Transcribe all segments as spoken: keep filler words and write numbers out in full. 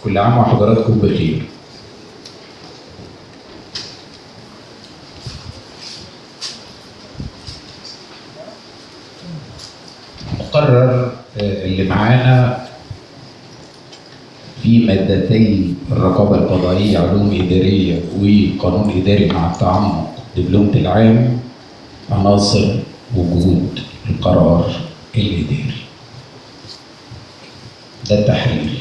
كل عام وحضراتكم بخير. مقرر اللي معانا في مادتي الرقابة القضائية علوم إدارية وقانون إداري مع التعمق دبلومة العام عناصر وجود القرار الإداري. ده التحرير.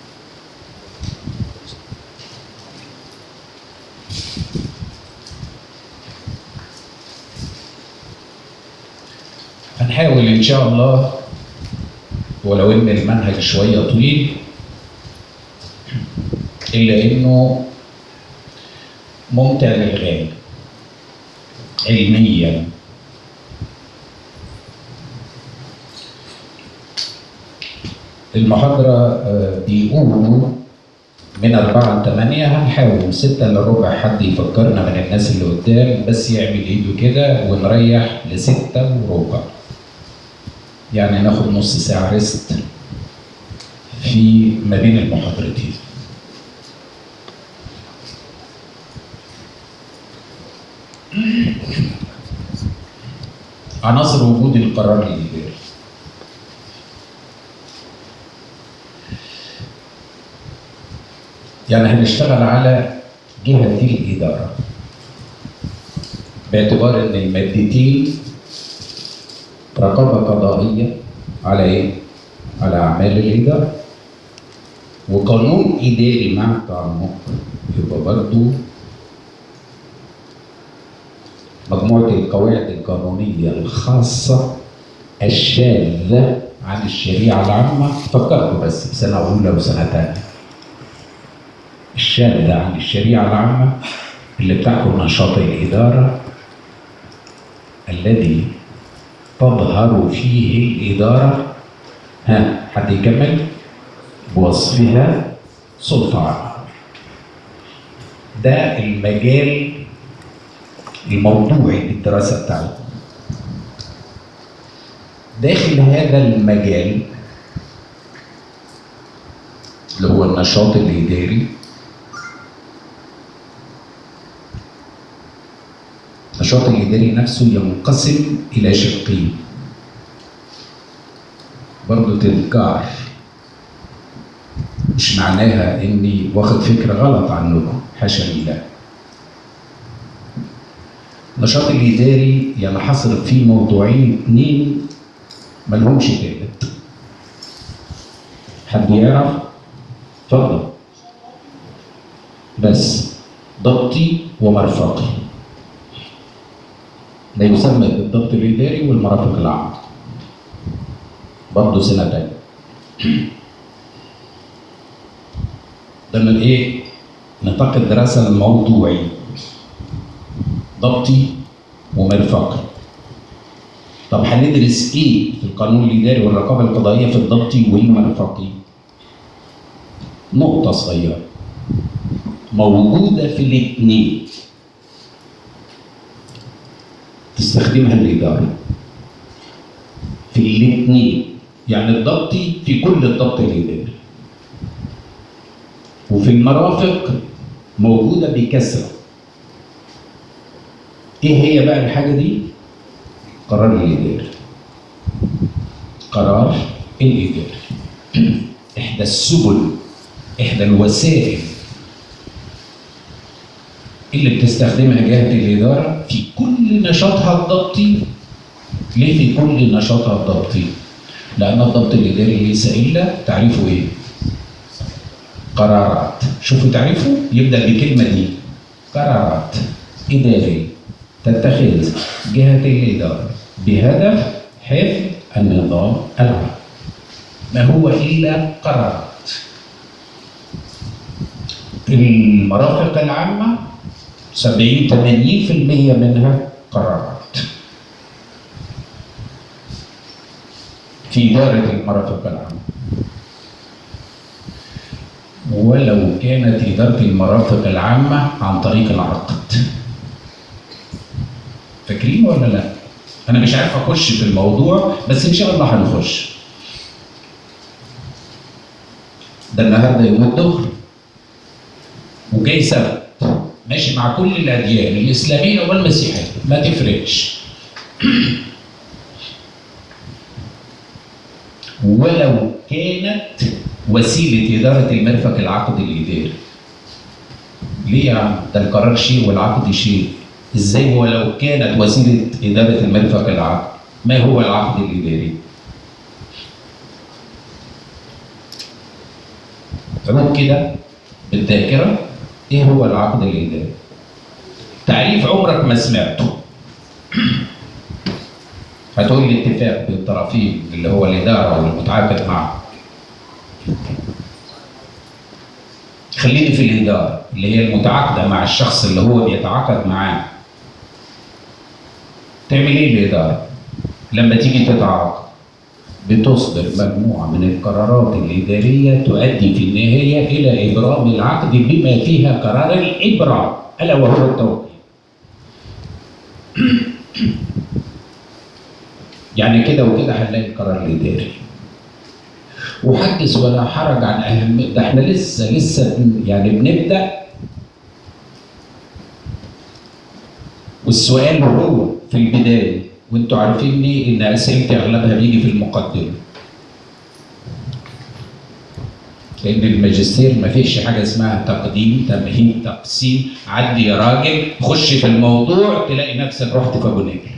هنحاول إن شاء الله ولو إن المنهج شوية طويل إلا إنه ممتع للغاية علميا. المحاضرة بيقولوا من أربعة لثمانية، هنحاول من ستة إلا ربع حد يفكرنا من الناس اللي قدام بس يعمل إيده كده ونريح لستة وربع. يعني ناخد نص ساعة ريست في ما بين المحاضرتين. عناصر وجود القرار الإداري. يعني هنشتغل على جهة الإدارة باعتبار إن المادتين رقابة قضائية على إيه؟ على أعمال الإدارة، وقانون إداري مع التعمق يبقى برضه مجموعة القواعد القانونية الخاصة الشاذة عن الشريعة العامة. فكروا بس بسنة أولى وسنة ثانية. الشاذة عن الشريعة العامة اللي بتحكم نشاط الإدارة الذي تظهر فيه الإدارة، ها حد يكمل؟ بوصفها سلطة عامة. ده المجال الموضوعي للدراسة بتاعتنا. داخل هذا المجال اللي هو النشاط الإداري، النشاط الإداري نفسه ينقسم إلى شقين. برضه تذكار، مش معناها إني واخد فكرة غلط عنكم، حاشا لله. النشاط الإداري ينحصر في موضوعين اتنين ملهمش تالت. حد يعرف؟ اتفضل. بس ضبطي ومرفقي. ده يسمى بالضبط الإداري والمرافق العامة. برضه سنة تانية. ده من إيه؟ نطاق الدراسة الموضوعي. ضبطي ومرفقي. طب هندرس ايه في القانون الاداري والرقابه القضائيه في الضبطي والمرفقي؟ نقطه صغيره موجوده في الاثنين تستخدمها الاداره في الاثنين. يعني الضبطي في كل الضبط الاداري، وفي المرافق موجوده بكثره. ايه هي بقى الحاجه دي؟ قرار الإداري. قرار الإداري إحدى السبل، إحدى الوسائل اللي بتستخدمها جهة الإدارة في كل نشاطها الضبطي. ليه في كل نشاطها الضبطي؟ لأن الضبط الإداري ليس إلا تعريفه إيه؟ قرارات. شوفوا تعريفه يبدأ بالكلمة دي: قرارات إدارية تتخذ جهة الإدارة بهدف حفظ النظام العام. ما هو إلا قرارات. المرافق العامة سبعين ثمانين بالمئة منها قرارات. في إدارة المرافق العامة، ولو كانت إدارة المرافق العامة عن طريق العقد. فاكرين ولا لا؟ أنا مش عارف أخش في الموضوع بس إن شاء الله هنخش. ده النهارده يوم الظهر. جاي سبت ماشي مع كل الاديان الاسلاميه والمسيحيه ما تفرقش. ولو كانت وسيله اداره المرفق العقدي الاداري. ليه يا عم؟ ده القرار شيء والعقد شيء. ازاي هو لو كانت وسيله اداره المرفق العقدي؟ ما هو العقد الاداري؟ تمام كده بالذاكره ايه هو العقد الاداري؟ تعريف عمرك ما سمعته. هتقول لي اتفاق بين الطرفين اللي هو الاداره والمتعاقد معه. خليني في الاداره اللي هي المتعاقده مع الشخص اللي هو بيتعاقد معاه. تعمل ايه الاداره؟ لما تيجي تتعاقد بتصدر مجموعه من القرارات الاداريه تؤدي في النهايه الى ابرام العقد بما فيها قرار الابرام الا وهو التوقيع. يعني كده وكده هنلاقي القرار الاداري. وحدث ولا حرج عن اهميه ده، احنا لسه لسه يعني بنبدا. والسؤال هو في البدايه، وانتوا عارفين ان اسئلتي اغلبها بيجي في المقدمه. لان الماجستير ما فيش حاجه اسمها تقديم تمهيد تقسيم عدي يا راجل خش في الموضوع تلاقي نفسك رحت في ابو نجل.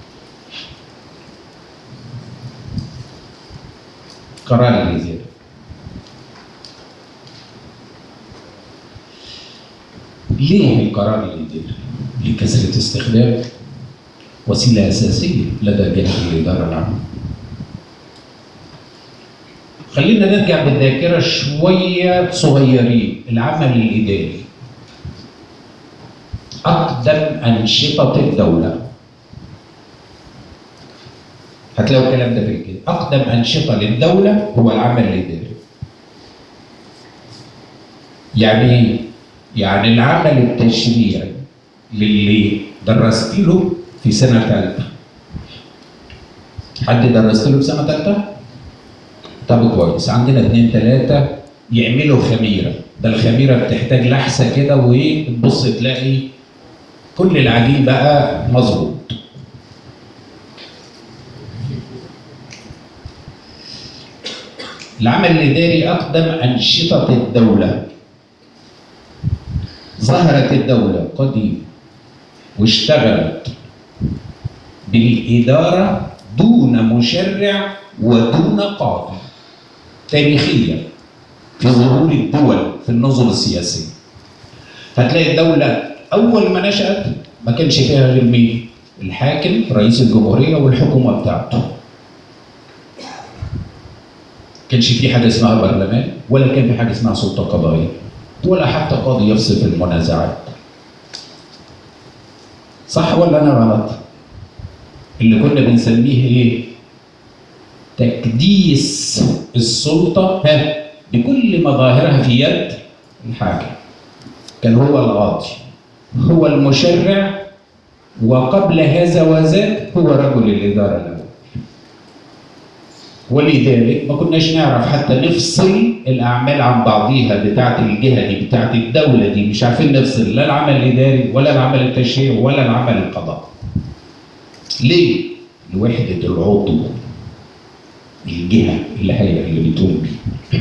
قرار الاداري. ليه القرار الاداري؟ لكثره استخدام وسيله اساسيه لدى جهه الاداره العامه. خلينا نرجع بالذاكره شويه صغيرين. العمل الاداري اقدم انشطه الدوله. هتلاقوا الكلام ده في الكتاب. اقدم انشطه للدوله هو العمل الاداري. يعني ايه؟ يعني العمل التشريعي للي درست له في سنه ثالثه. حد درست له في سنه ثالثه؟ طب كويس. عندنا اثنين ثلاثه يعملوا خميره. ده الخميره بتحتاج لحسه كده وايه؟ تبص تلاقي كل العجين بقى مظبوط. العمل الاداري اقدم انشطه الدوله. ظهرت الدوله قديم واشتغلت بالاداره دون مشرع ودون قاضي. تاريخيا في ظهور الدول في النظم السياسيه هتلاقي الدوله اول ما نشات ما كانش فيها غير مين؟ الحاكم رئيس الجمهوريه والحكومه بتاعته. كانش في حاجه اسمها برلمان ولا كان في حاجه اسمها سلطه قضائيه ولا حتى قاضي يفصل في المنازعات. صح ولا انا غلط؟ اللي كنا بنسميه ايه؟ تكديس السلطه ها بكل مظاهرها في يد الحاكم. كان هو القاضي هو المشرع وقبل هذا وذاك هو رجل الاداره الاول. ولذلك ما كناش نعرف حتى نفصل الاعمال عن بعضيها بتاعه الجهه دي بتاعه الدوله دي. مش عارفين نفصل لا العمل الاداري ولا العمل التشريعي ولا العمل القضائي. ليه؟ لوحده العضو الجهه الهيئه اللي بتقوم بيه.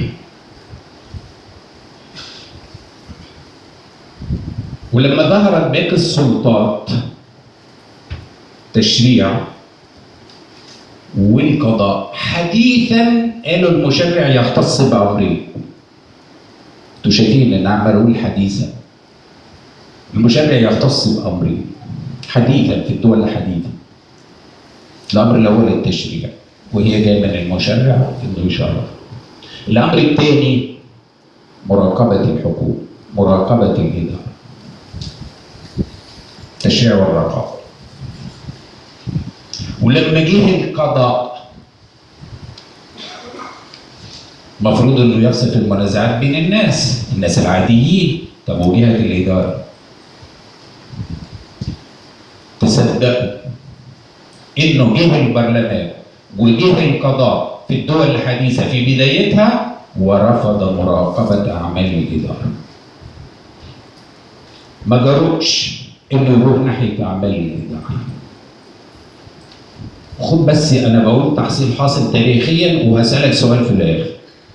ولما ظهرت باقي السلطات تشريع والقضاء حديثا قالوا المشرع يختص بامرين. انتوا شايفين ان عمال اقول حديثا. المشرع يختص بامرين حديثا في الدول الحديثه. الامر الاول التشريع وهي جايه من المشرع انه يشرع. الامر الثاني مراقبه الحكومه، مراقبه الاداره. التشريع والرقابه. ولما جه القضاء المفروض انه يفصل في المنازعات بين الناس، الناس العاديين. طب وجهه الاداره تصدقوا انه جه البرلمان وجه القضاء في الدول الحديثه في بدايتها ورفض مراقبه اعمال الاداره. ما جرؤش انه يروح ناحيه اعمال الاداره. خد بس انا بقول تحصيل حاصل تاريخيا وهسالك سؤال في الاخر.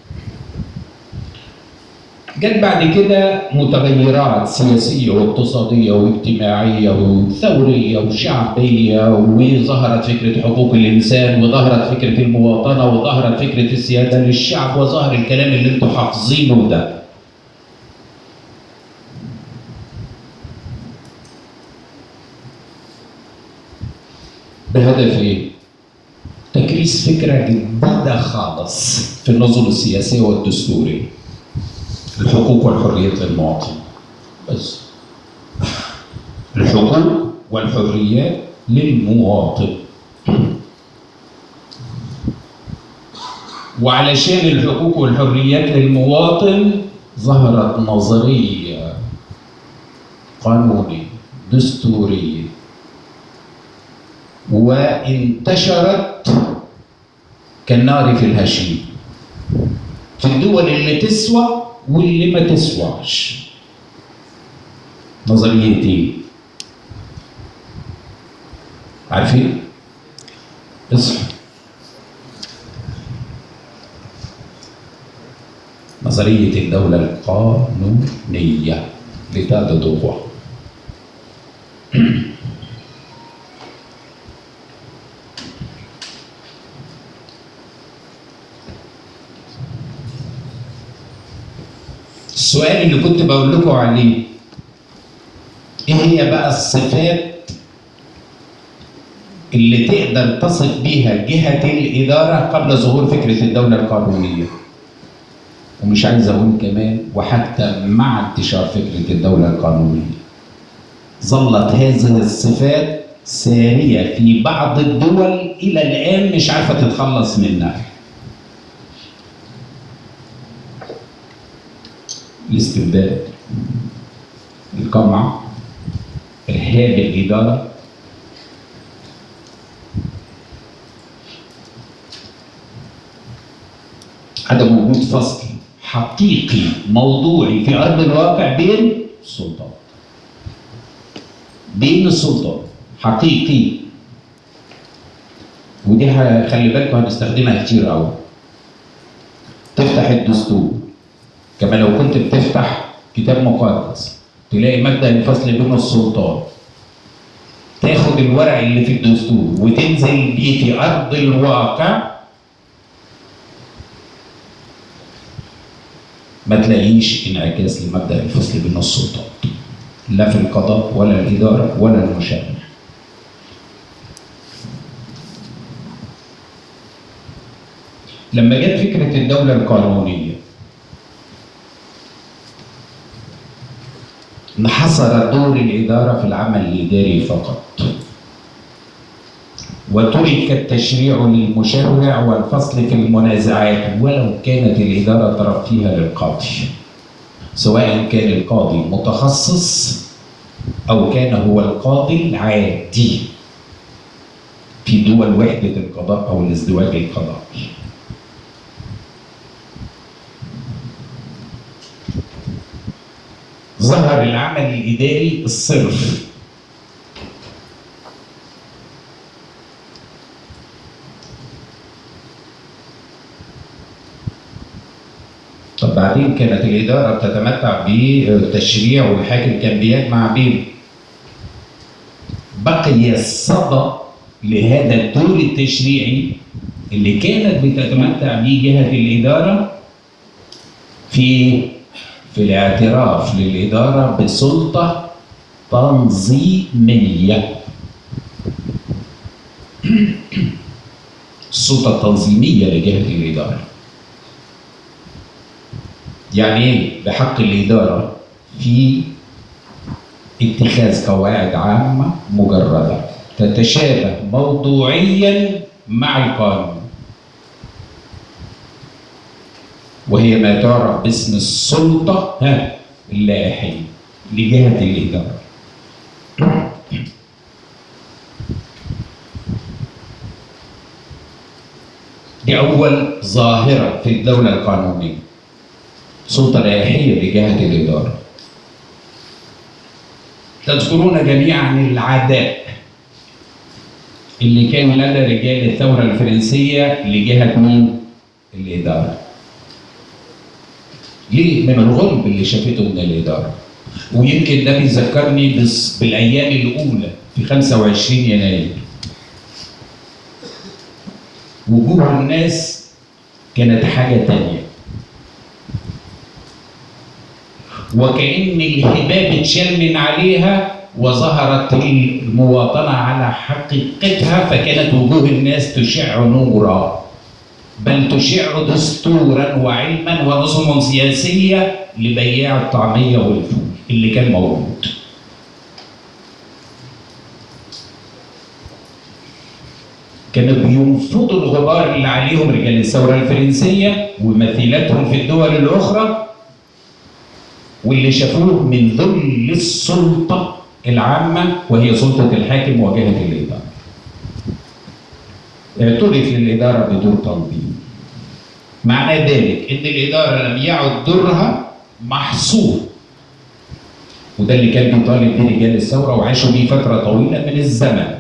جت بعد كده متغيرات سياسيه واقتصاديه واجتماعيه وثوريه وشعبيه، وظهرت فكره حقوق الانسان، وظهرت فكره المواطنه، وظهرت فكره السياده للشعب، وظهر الكلام اللي انتم حافظينه ده. بهدف ايه؟ تكريس فكره جديده خالص في النظم السياسيه والدستوريه. الحقوق والحريات للمواطن. بس. الحقوق والحريات للمواطن. وعلشان الحقوق والحريات للمواطن ظهرت نظريه قانونيه دستوريه وانتشرت كالنار في الهشيم في الدول اللي تسوى واللي ما تسواش. نظرية ايه؟ عارفين؟ اصحوا. نظرية الدولة القانونية لتاء دو. السؤال اللي كنت بقول لكم عليه، ايه هي بقى الصفات اللي تقدر تصف بيها جهة الإدارة قبل ظهور فكرة الدولة القانونية؟ ومش عايز أقول كمان وحتى مع انتشار فكرة الدولة القانونية ظلت هذه الصفات سارية في بعض الدول إلى الآن مش عارفة تتخلص منها. الاستبداد، القمع، إرهاب الإدارة، عدم وجود فصل حقيقي موضوعي في أرض الواقع بين السلطات. بين السلطات حقيقي. ودي خلي بالكم هنستخدمها كتير قوي. تفتح الدستور كما لو كنت بتفتح كتاب مقدس تلاقي مبدأ الفصل بين السلطات. تاخد الورق اللي في الدستور وتنزل بيه في أرض الواقع ما تلاقيش انعكاس لمبدأ الفصل بين السلطات لا في القضاء ولا الإدارة ولا المشرع. لما جت فكرة الدولة القانونية انحصر دور الإدارة في العمل الإداري فقط، وترك التشريع للمشرع والفصل في المنازعات ولو كانت الإدارة طرف فيها للقاضي، سواء كان القاضي متخصص أو كان هو القاضي العادي في دول وحدة القضاء أو الازدواج القضائي. ظهر العمل الإداري الصرف طب بعدين كانت الإدارة بتتمتع بالتشريع والحاكم كان بيجمع بين. بقي الصدى لهذا الدور التشريعي اللي كانت بتتمتع به جهة الإدارة في في الاعتراف للإدارة بسلطة تنظيمية. السلطة التنظيمية لجهة الإدارة. يعني ايه؟ بحق الإدارة في اتخاذ قواعد عامة مجردة تتشابه موضوعيا مع القانون، وهي ما تعرف باسم السلطة اللائحية لجهة الإدارة. دي أول ظاهرة في الدولة القانونية، سلطة لائحية لجهة الإدارة. تذكرون جميعا العداء اللي كان لدى رجال الثورة الفرنسية لجهة مين؟ الإدارة. ليه؟ من الغلب اللي شافته من الإدارة. ويمكن ده بيذكرني بالأيام الأولى في خمسة وعشرين يناير. وجوه الناس كانت حاجة تانية. وكأن الهباب اتشال من عليها وظهرت المواطنة على حقيقتها، فكانت وجوه الناس تشع نورا، بل تشع دستورا وعلما ونظم سياسية لبياع الطعمية والفول اللي كان موجود. كانوا بينفضوا الغبار اللي عليهم رجال الثورة الفرنسية ومثيلاتهم في الدول الأخرى واللي شافوه من ذل السلطة العامة وهي سلطة الحاكم وجهة الإدارة. اعترف للإدارة بدور تنظيم. معنى ذلك إن الإدارة لم يعد دورها محصور. وده اللي كان بيطالب به رجال الثورة وعاشوا بيه فترة طويلة من الزمن.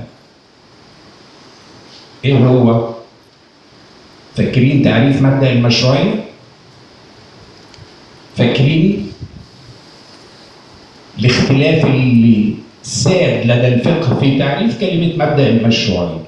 إيه هو؟ فاكرين تعريف مبدأ المشروعية؟ فاكرين الاختلاف اللي ساد لدى الفقه في تعريف كلمة مبدأ المشروعية؟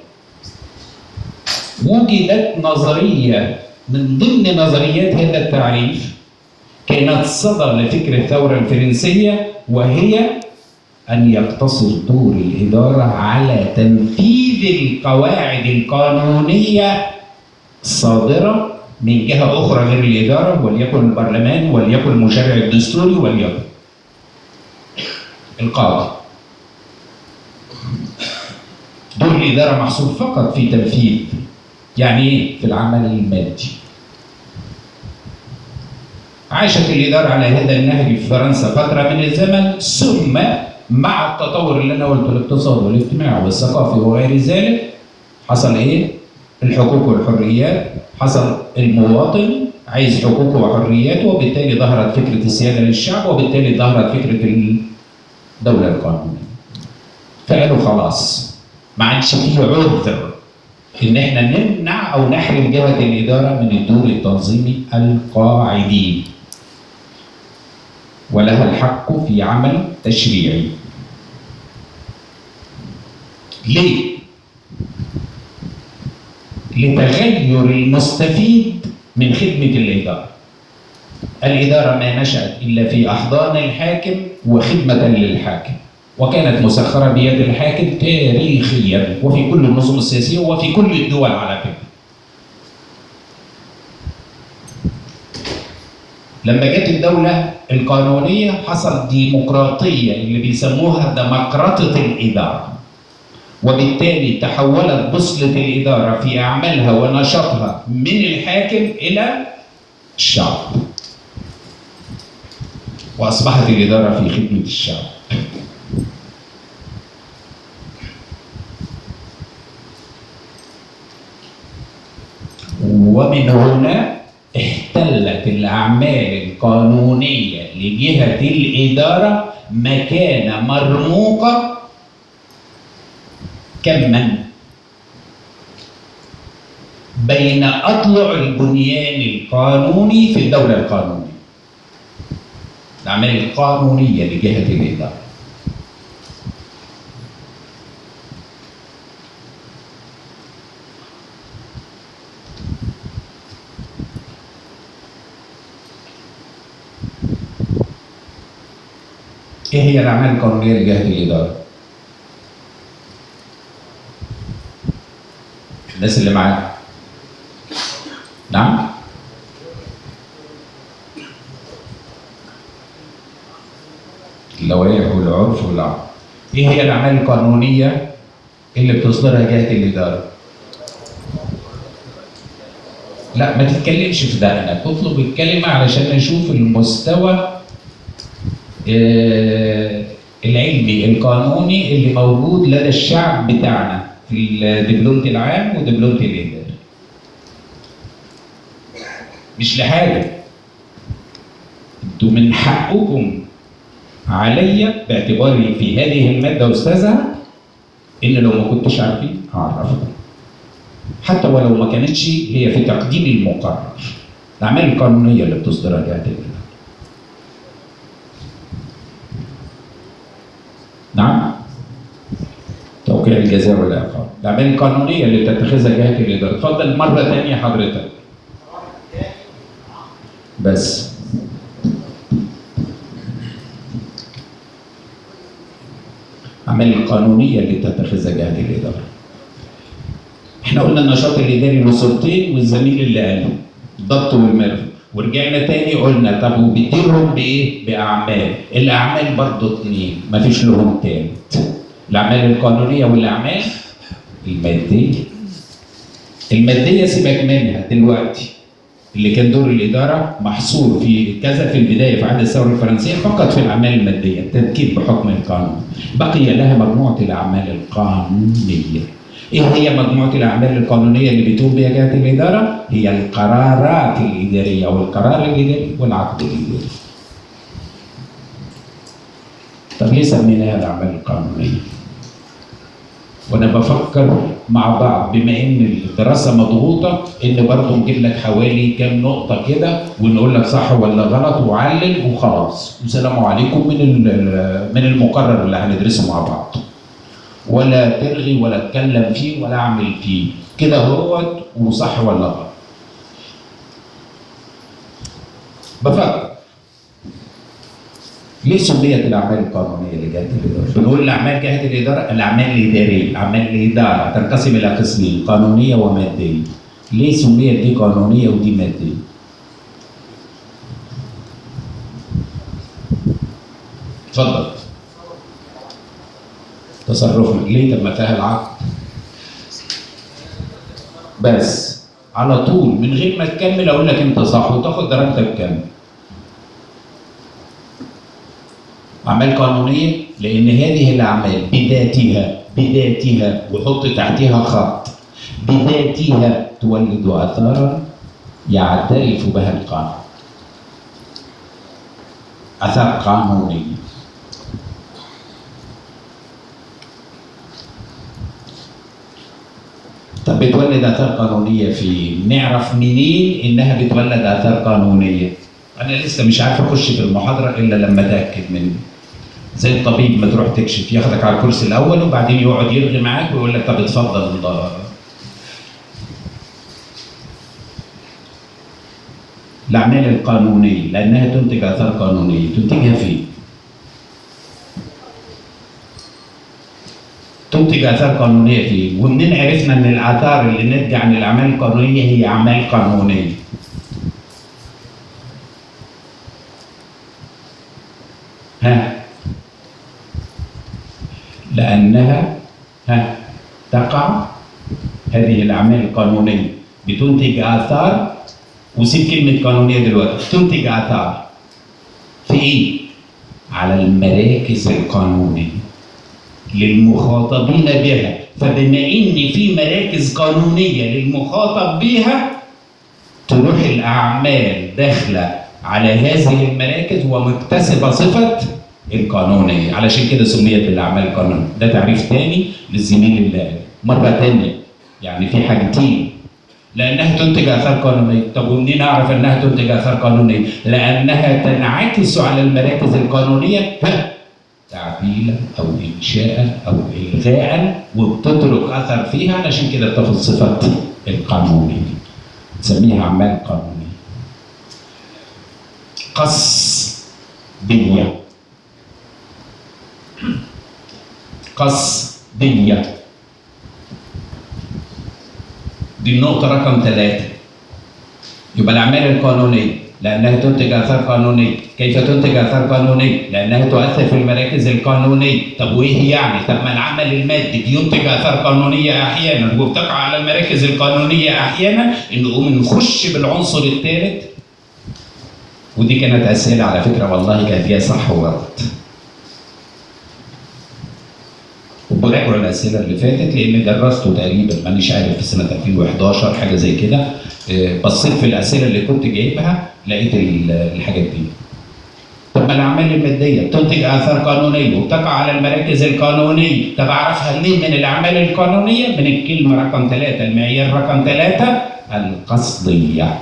وجدت نظرية من ضمن نظريات هذا التعريف كانت صدى لفكر الثورة الفرنسية، وهي أن يقتصر دور الإدارة على تنفيذ القواعد القانونية الصادرة من جهة أخرى غير الإدارة، وليكن البرلمان وليكن المشرع الدستوري وليكن القاضي. دور الإدارة محصور فقط في تنفيذ. يعني إيه؟ في العمل المادي. عاشت الإدارة على هذا النهج في فرنسا فترة من الزمن، ثم مع التطور اللي أنا قلته الاقتصادي والاجتماعي والثقافي وغير ذلك حصل إيه؟ الحقوق والحريات، حصل المواطن عايز حقوقه وحرياته، وبالتالي ظهرت فكرة السيادة للشعب، وبالتالي ظهرت فكرة الدولة القانونية. فقالوا خلاص ما عادش فيه عذر إن إحنا نمنع أو نحرم جهة الإدارة من الدور التنظيمي القاعدي، ولها الحق في عمل تشريعي. ليه؟ لتغير المستفيد من خدمة الإدارة. الإدارة ما نشأت إلا في أحضان الحاكم وخدمة للحاكم، وكانت مسخرة بيد الحاكم تاريخيا وفي كل النظم السياسية وفي كل الدول على فكرة. لما جت الدولة القانونية حصل ديمقراطية اللي بيسموها ديمقراطية الإدارة، وبالتالي تحولت بوصلة الإدارة في أعمالها ونشاطها من الحاكم إلى الشعب، وأصبحت الإدارة في خدمة الشعب. ومن هنا احتلت الأعمال القانونية لجهة الإدارة مكانة مرموقة كماً بين أضلع البنيان القانوني في الدولة القانونية. الأعمال القانونية لجهة الإدارة. إيه هي الأعمال القانونية لجهة الإدارة؟ الناس اللي معاك. نعم؟ اللوائح والعرف والعقل. إيه هي الأعمال القانونية اللي بتصدرها جهة الإدارة؟ لا ما تتكلمش في ده، أنا تطلب الكلمة علشان نشوف المستوى آه العلمي القانوني اللي موجود لدى الشعب بتاعنا في دبلومة العام ودبلومة الإدارة. مش لحاجة، انتوا من حقكم عليا باعتباري في هذه الماده استاذها ان لو ما كنتش عارفين هعرفها، حتى ولو ما كانتش هي في تقديم المقرر. الاعمال القانونيه اللي بتصدرها جهه الاداره. نعم؟ توقيع الجزاء والعقاب. الاعمال القانونيه اللي بتتخذها جهه الاداره. اتفضل مره ثانيه حضرتك. بس الاعمال القانونيه اللي بتتخذها جهه الاداره. احنا قلنا النشاط الاداري له صورتين والزميل اللي قال الضبط والمرفق، ورجعنا تاني قلنا طب وبيديرهم بايه؟ باعمال. الاعمال برضه اثنين مفيش لهم تالت. الاعمال القانونيه والاعمال الماديه. الماديه سيبك منها دلوقتي، اللي كان دور الاداره محصور في كذا في البدايه في عهد الثوره الفرنسيه فقط في الاعمال الماديه، التذكير بحكم القانون. بقي لها مجموعه الاعمال القانونيه. ايه هي مجموعه الاعمال القانونيه اللي بتقوم بها جهه الاداره؟ هي القرارات الاداريه والقرار الاداري والعقد الاداري. طب ليه سميناها الاعمال القانونيه؟ وانا بفكر مع بعض بما ان الدراسه مضغوطه ان برضه نجيب لك حوالي كام نقطه كده ونقول لك صح ولا غلط وعلل وخلاص والسلام عليكم من من المقرر اللي هندرسه مع بعض. ولا ترغي ولا اتكلم فيه ولا اعمل فيه كده هوت وصح ولا غلط. بفكر ليه سميت الاعمال القانونيه لجهه الاداره؟ بنقول الاعمال جهه الاداره الاعمال الاداريه، اعمال الاداره تنقسم الى قسمين قانونيه وماديه. ليه سميت دي قانونيه ودي ماديه؟ اتفضل. تصرفنا ليه؟ طب ما فيها العقد. بس على طول من غير ما تكمل اقول لك انت صح وتاخد درجتك كام. أعمال قانونية لأن هذه الأعمال بذاتها بذاتها وحط تحتها خط بذاتها تولد آثارا يعترف بها القانون. آثار قانونية. طب بتولد آثار قانونية فين؟ نعرف منين إنها بتولد آثار قانونية؟ أنا لسه مش عارف أخش في المحاضرة إلا لما أتأكد منه. زي الطبيب ما تروح تكشف ياخدك على الكرسي الأول وبعدين يقعد يرغي معاك ويقول لك طب اتفضل الله. الأعمال القانونية لأنها تنتج آثار قانونية، تنتجها فين؟ تنتج آثار قانونية فين؟ ومنين عرفنا إن الآثار اللي ناتجة عن الأعمال القانونية هي أعمال قانونية؟ ها؟ لأنها ها تقع هذه الأعمال القانونية بتنتج آثار. وسيب كلمة قانونية دلوقتي، تنتج آثار في إيه؟ على المراكز القانونية للمخاطبين بها. فبما إن في مراكز قانونية للمخاطب بها تروح الأعمال داخلة على هذه المراكز ومكتسبة صفة القانونية. علشان كده سميت بالأعمال القانونية. ده تعريف تاني للزميل اللي قال مرة تانية. يعني في حاجتين. لأنها تنتج آثار قانونية. طب ومنين أعرف أنها تنتج آثار قانونية؟ لأنها تنعكس على المراكز القانونية تعديلا أو إنشاء أو إلغاء وبتترك أثر فيها. علشان كده بتاخد صفة القانونية. نسميها أعمال قانونية. قصدية. قصدية دي النقطة رقم ثلاثة. يبقى الأعمال القانونية لأنها تنتج آثار قانونية. كيف تنتج آثار قانونية؟ لأنها تؤثر في المراكز القانونية. طب وإيه يعني؟ طب ما العمل المادي بينتج آثار قانونية أحيانا وبتقع على المراكز القانونية أحيانا. نقوم نخش بالعنصر الثالث. ودي كانت أسئلة على فكرة والله كانت جاية صح وغلط. وبراجعوا الأسئلة اللي فاتت لأن درسته تقريبا مانيش عارف في سنة ألفين وإحداشر حاجة زي كده. بصيت في الأسئلة اللي كنت جايبها لقيت الحاجات دي. طب ما الأعمال المادية بتنتج آثار قانونية وبتقع على المراكز القانونية، طب أعرفها منين؟ من الأعمال القانونية، من الكلمة رقم ثلاثة، المعيار رقم ثلاثة، القصدية.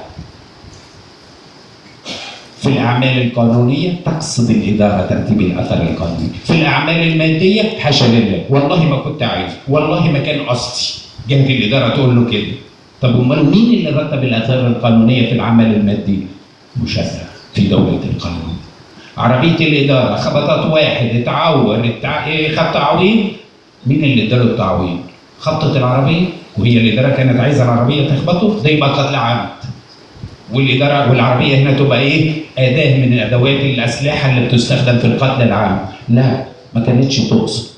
في الأعمال القانونية تقصد الإدارة ترتيب الأثر القانوني، في الأعمال المادية حاشا لله، والله ما كنت عايز، والله ما كان قصدي، جهة الإدارة تقول له كده. طب أمال مين اللي رتب الآثار القانونية في العمل المادي؟ مشرع في دولة القانون. عربية الإدارة خبطت واحد اتعور اتع... إيه خد تعويض، مين اللي اداله التعويض؟ خبطت العربية وهي الإدارة كانت عايزة العربية تخبطه، ده يبقى قتل عمد. والإدارة والعربية هنا تبقى إيه؟ أداة من أدوات الأسلحة اللي بتستخدم في القتل العام. لا، ما كانتش تقصد.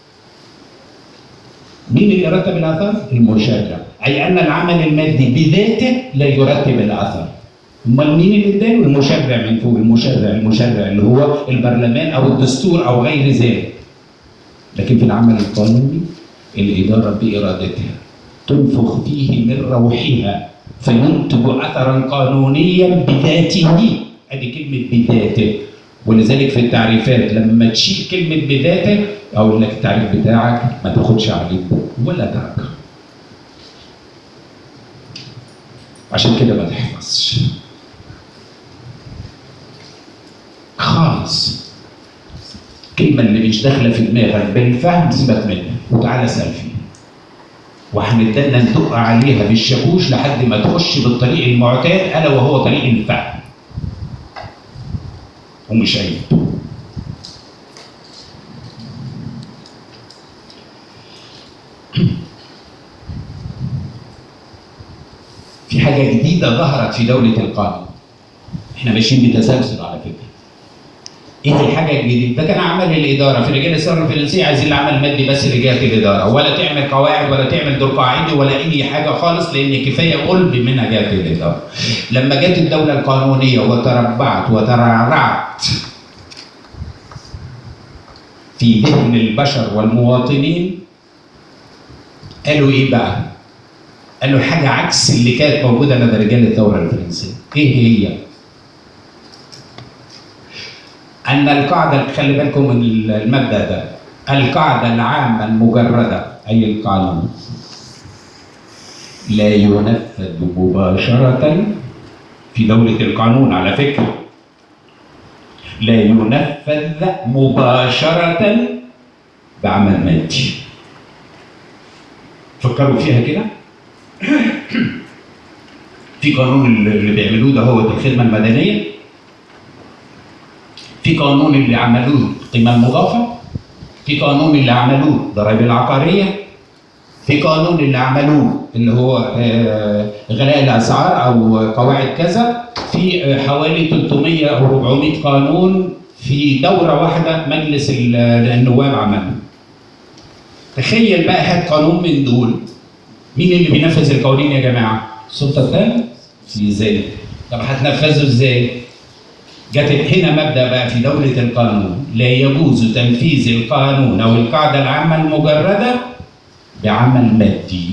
مين اللي يرتب الأثر؟ المشرع، أي أن العمل المادي بذاته لا يرتب الأثر. امال مين اللي اداله؟ المشرع من فوق، المشرع المشرع اللي هو البرلمان او الدستور او غير ذلك. لكن في العمل القانوني الاداره بارادتها تنفخ فيه من روحها فينتج اثرا قانونيا بذاته. ادي كلمه بذاته. ولذلك في التعريفات لما تشيل كلمه بذاته اقول لك التعريف بتاعك ما تاخدش عليه ولا درجه. عشان كده ما تحفظش خالص. الكلمة اللي مش داخلة في دماغك بالفهم سيبك منها وتعالى اسأل فيها. وهنبدأ ندق عليها بالشاكوش لحد ما تخش بالطريق المعتاد ألا وهو طريق الفهم. ومش عيب. في حاجة جديدة ظهرت في دولة القانون. احنا ماشيين بتسلسل على فكرة. ايه الحاجه الجديده؟ ده كان عمل الاداره في رجال الثوره الفرنسيه عايزين العمل المادي بس لجهه الاداره، ولا تعمل قواعد ولا تعمل دور قاعدي ولا اي حاجه خالص، لان كفايه قلب منها جهه الاداره. لما جت الدوله القانونيه وتربعت وترعرعت في ذهن البشر والمواطنين قالوا ايه بقى؟ قالوا حاجه عكس اللي كانت موجوده لدى رجال الثوره الفرنسيه. ايه هي؟ أن القاعدة، خلي بالكم من المبدأ ده، القاعدة العامة المجردة أي القانون لا ينفذ مباشرة في دولة القانون على فكرة، لا ينفذ مباشرة بعمل مادي. فكروا فيها كده. في قانون اللي بيعملوه ده هو الخدمة المدنية، في قانون اللي عملوه القيمة المضافة، في قانون اللي عملوه ضرائب العقارية، في قانون اللي عملوه اللي هو غلاء الأسعار أو قواعد كذا، في حوالي ثلاثمية أو أربعمية قانون في دورة واحدة مجلس النواب عمله. تخيل بقى هات قانون من دول، مين اللي بينفذ القوانين يا جماعة؟ السلطة التامة في ذلك. طب هتنفذه ازاي؟ جت هنا مبدأ بقى في دولة القانون، لا يجوز تنفيذ القانون أو القاعدة العامة المجردة بعمل مادي.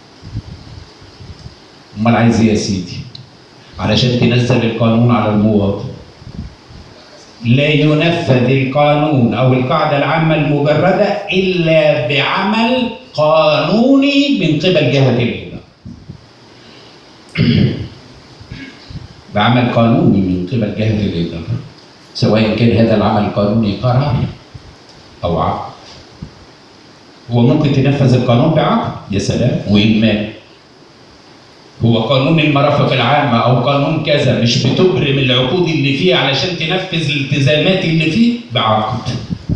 أمال عايز إيه يا سيدي؟ علشان تنزل القانون على المواطن. لا ينفذ القانون أو القاعدة العامة المجردة إلا بعمل قانوني من قبل جهة الإدارة. بعمل قانوني من قبل جهة الإدارة، سواء كان هذا العمل القانوني قرار أو عقد. هو ممكن تنفذ القانون بعقد، يا سلام، وإنماء. هو قانون المرافق العامة أو قانون كذا مش بتبرم العقود اللي فيه علشان تنفذ الالتزامات اللي فيه بعقد.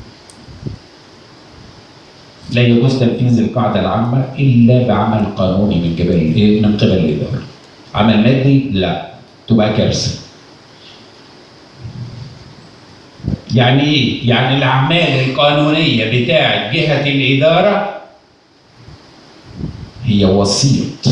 لا يجوز تنفيذ القاعدة العامة إلا بعمل قانوني من قبل من قبل الإدارة. عمل مادي لا، تبقى كارثة. يعني ايه؟ يعني الأعمال القانونية بتاعت جهة الإدارة هي وسيط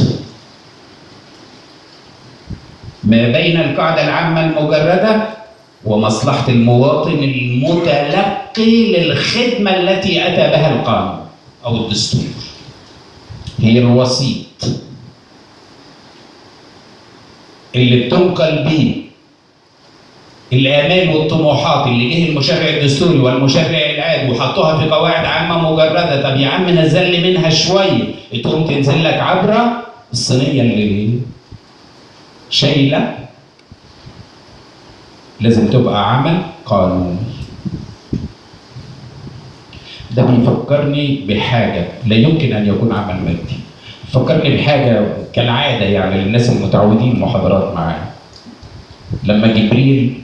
ما بين القاعدة العامة المجردة ومصلحة المواطن المتلقي للخدمة التي أتى بها القانون أو الدستور. هي الوسيط اللي بتنقل به الآمال والطموحات اللي جه المشرع الدستوري والمشرع العادي وحطوها في قواعد عامة مجردة، طب يا عم نزل لي منها شوية، تقوم تنزل لك عبرة الصينية اللي شايلة. لازم تبقى عمل قانوني. ده بيفكرني بحاجة لا يمكن أن يكون عمل مادي. فكرني بحاجة كالعادة يعني للناس المتعودين محاضرات معايا. لما جبريل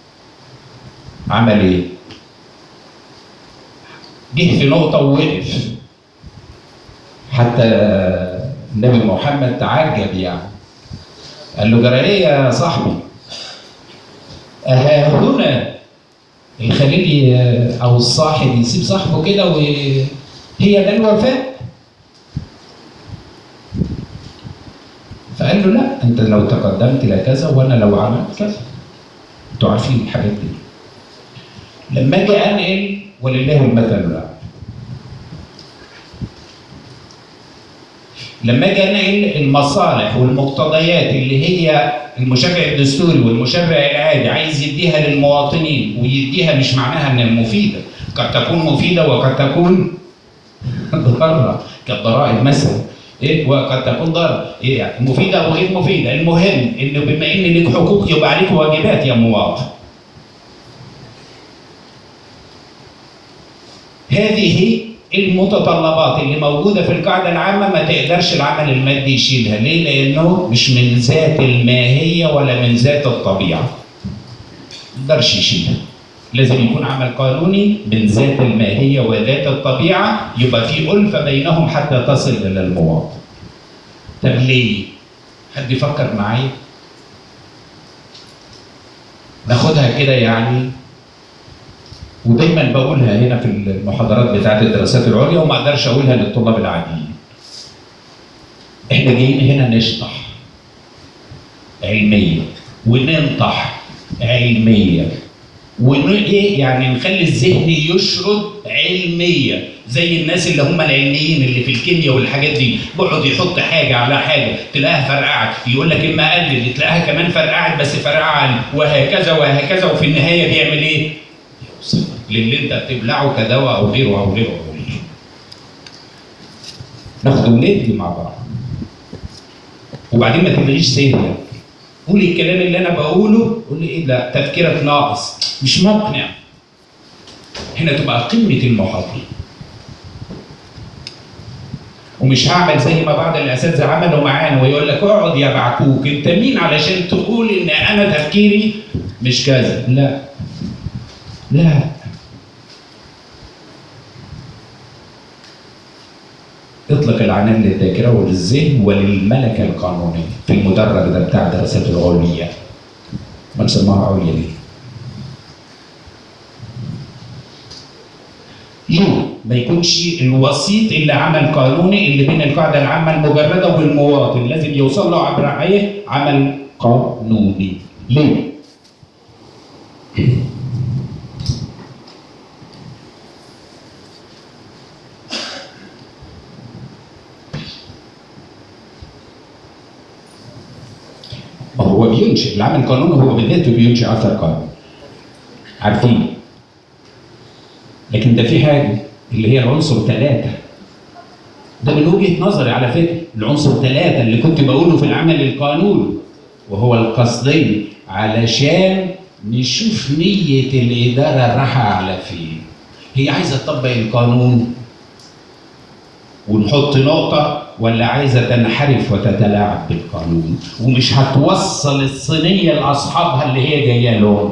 عمل ايه؟ جه في نقطة ووقف. حتى النبي محمد تعجب يعني. قال له جرى ايه يا صاحبي؟ أها هنا الخليل أو الصاحب يسيب صاحبه كده وهي ده الوفاء؟ فقال له لا، أنت لو تقدمت لكذا وأنا لو عملت كذا. أنتوا عارفين الحاجات دي. لما أجي أنقل ولله المثل الأعلى. لما أجي أنقل المصالح والمقتضيات اللي هي المشرع الدستوري والمشرع العادي عايز يديها للمواطنين، ويديها مش معناها إنها مفيدة، قد تكون مفيدة وقد تكون ضارة كالضرائب مثلا. إيه وقد تكون ضارة، إيه يعني مفيدة وغير مفيدة. المهم إنه بما إن لك حقوق يبقى عليك واجبات يا مواطن. هذه المتطلبات اللي موجودة في القاعدة العامة ما تقدرش العمل المادي يشيلها. ليه؟ لأنه مش من ذات الماهية ولا من ذات الطبيعة. ما يقدرش يشيلها. لازم يكون عمل قانوني من ذات الماهية وذات الطبيعة، يبقى في ألفة بينهم حتى تصل إلى المواطن. طب ليه؟ حد يفكر معايا؟ ناخدها كده يعني، ودايما بقولها هنا في المحاضرات بتاعت الدراسات العليا وما اقدرش اقولها للطلاب العاديين. احنا جايين هنا نشطح علميا وننطح علميا وايه يعني نخلي الذهن يشرد علميا، زي الناس اللي هم العلميين اللي في الكيمياء والحاجات دي بيقعد يحط حاجه على حاجه تلاقيها فرقعت، يقول لك اما قلل تلاقيها كمان فرقعت بس فرقعه وهكذا وهكذا، وفي النهايه بيعمل ايه؟ يوصل للي انت بتبلعه كدواء او غيره او غيره او غيره. ناخد وندي مع بعض. وبعدين ما تلغيش سهله. قول الكلام اللي انا بقوله، قول لي ايه لا تفكيرك ناقص، مش مقنع. هنا تبقى قمه المحاضره. ومش هعمل زي ما بعض الاساتذه عملوا معانا ويقول لك اقعد يا بعكوك، انت مين علشان تقول ان انا تفكيري مش كذا؟ لا. لا. اطلق العنان للذاكره وللذهن وللملكه القانونيه في المدرج ده بتاع الدراسات العليا. ما نسموها عليا ليه؟ ليه؟ ما يكونش الوسيط اللي عمل قانوني اللي بين القاعده العامه المجرده والمواطن، لازم يوصل له عبر ايه؟ عمل قانوني. ليه؟ هو بينشئ العمل القانوني، هو بذاته بينشئ اثر قانوني. عارفين؟ لكن ده في حاجه اللي هي العنصر ثلاثه. ده من وجهه نظري على فكره، العنصر ثلاثه اللي كنت بقوله في العمل القانوني وهو القصدي، علشان نشوف نيه الاداره رايحه على فين. هي عايزه تطبق القانون ونحط نقطة، ولا عايزة تنحرف وتتلاعب بالقانون ومش هتوصل الصينية لأصحابها اللي هي جاية لهم.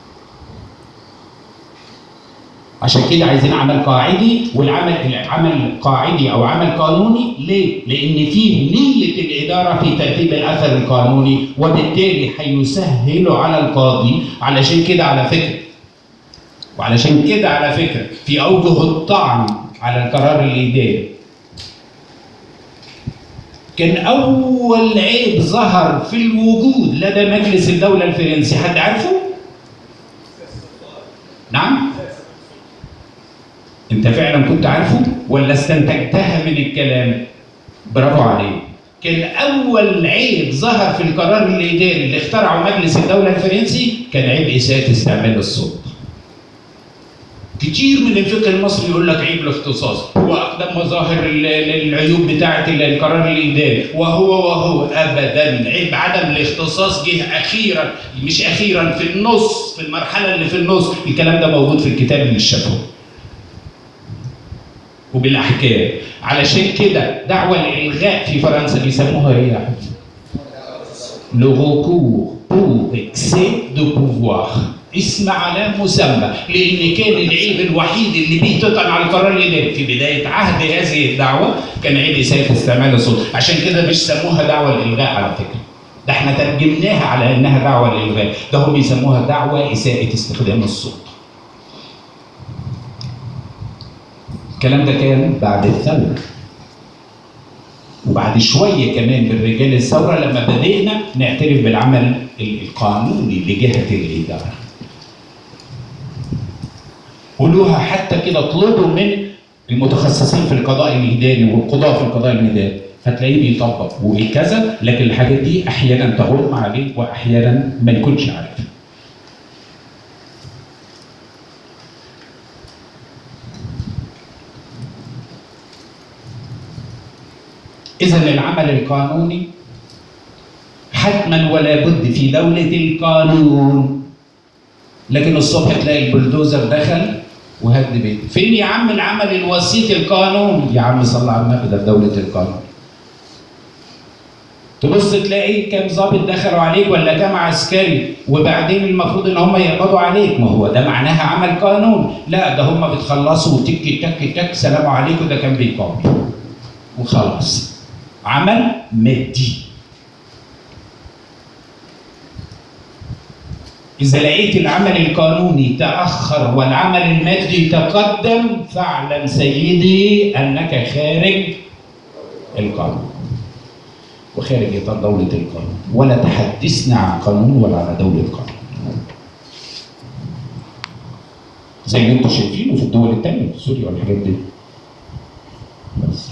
عشان كده عايزين عمل قاعدي، والعمل العمل قاعدي أو عمل قانوني. ليه؟ لأن فيه نية الإدارة في ترتيب الأثر القانوني، وبالتالي هيسهله على القاضي. علشان كده على فكرة وعلشان كده على فكرة في أوجه الطعن على القرار الإداري كان أول عيب ظهر في الوجود لدى مجلس الدولة الفرنسي. حد عارفه؟ نعم؟ أنت فعلا كنت عارفه ولا استنتجتها من الكلام؟ برافو عليك. كان أول عيب ظهر في القرار الإداري اللي اخترعه مجلس الدولة الفرنسي كان عيب إساءة استعمال السلطة. كتير من الفقه المصري يقول لك عيب الاختصاص، هو أقدم مظاهر العيوب بتاعة القرار الإداري، وهو وهو أبداً عيب عدم الاختصاص جه أخيراً، مش أخيراً، في النص، في المرحلة اللي في النص. الكلام ده موجود في الكتاب اللي الشفوي وبالأحكام. علشان كده دعوى الإلغاء في فرنسا بيسموها إيه يا حبيبي؟ Le recours pour excès de pouvoir. اسم على مسمى، لأن كان العيب الوحيد اللي بيه تطعن على القرار الإداري في بداية عهد هذه الدعوة كان عيب إساءة استعمال السلطة. عشان كده مش سموها دعوة الإلغاء على فكرة. ده احنا ترجمناها على إنها دعوة الإلغاء، ده هم بيسموها دعوة إساءة استخدام السلطة. الكلام ده كان بعد الثورة. وبعد شوية كمان بالرجال الثورة لما بدأنا نعترف بالعمل القانوني لجهة الإدارة. قولوها حتى كده، اطلبوا من المتخصصين في القضاء الإداري والقضاة في القضاء الإداري هتلاقيه بيطبق وكذا، لكن الحاجات دي أحيانا تغم عليه وأحيانا ما يكونش عارف. إذن العمل القانوني حتما ولا بد في دولة القانون. لكن الصبح تلاقي البلدوزر دخل وهد بيته. فين يا عم العمل الوسيط القانوني؟ يا عم صل على النبي، ده في دولة القانون. تبص تلاقي كام ضابط دخلوا عليك ولا كام عسكري، وبعدين المفروض ان هم يقبضوا عليك. ما هو ده معناها عمل قانون؟ لا، ده هم بتخلصوا تك تك تك سلام عليكم، ده كان بيقام وخلاص. عمل مادي. إذا لقيت العمل القانوني تأخر والعمل المادي تقدم فاعلم سيدي أنك خارج القانون وخارج إطار دولة القانون، ولا تحدثنا عن قانون ولا عن دولة قانون زي ما انتم شايفينه في الدول الثانية في سوريا والحاجات دي. بس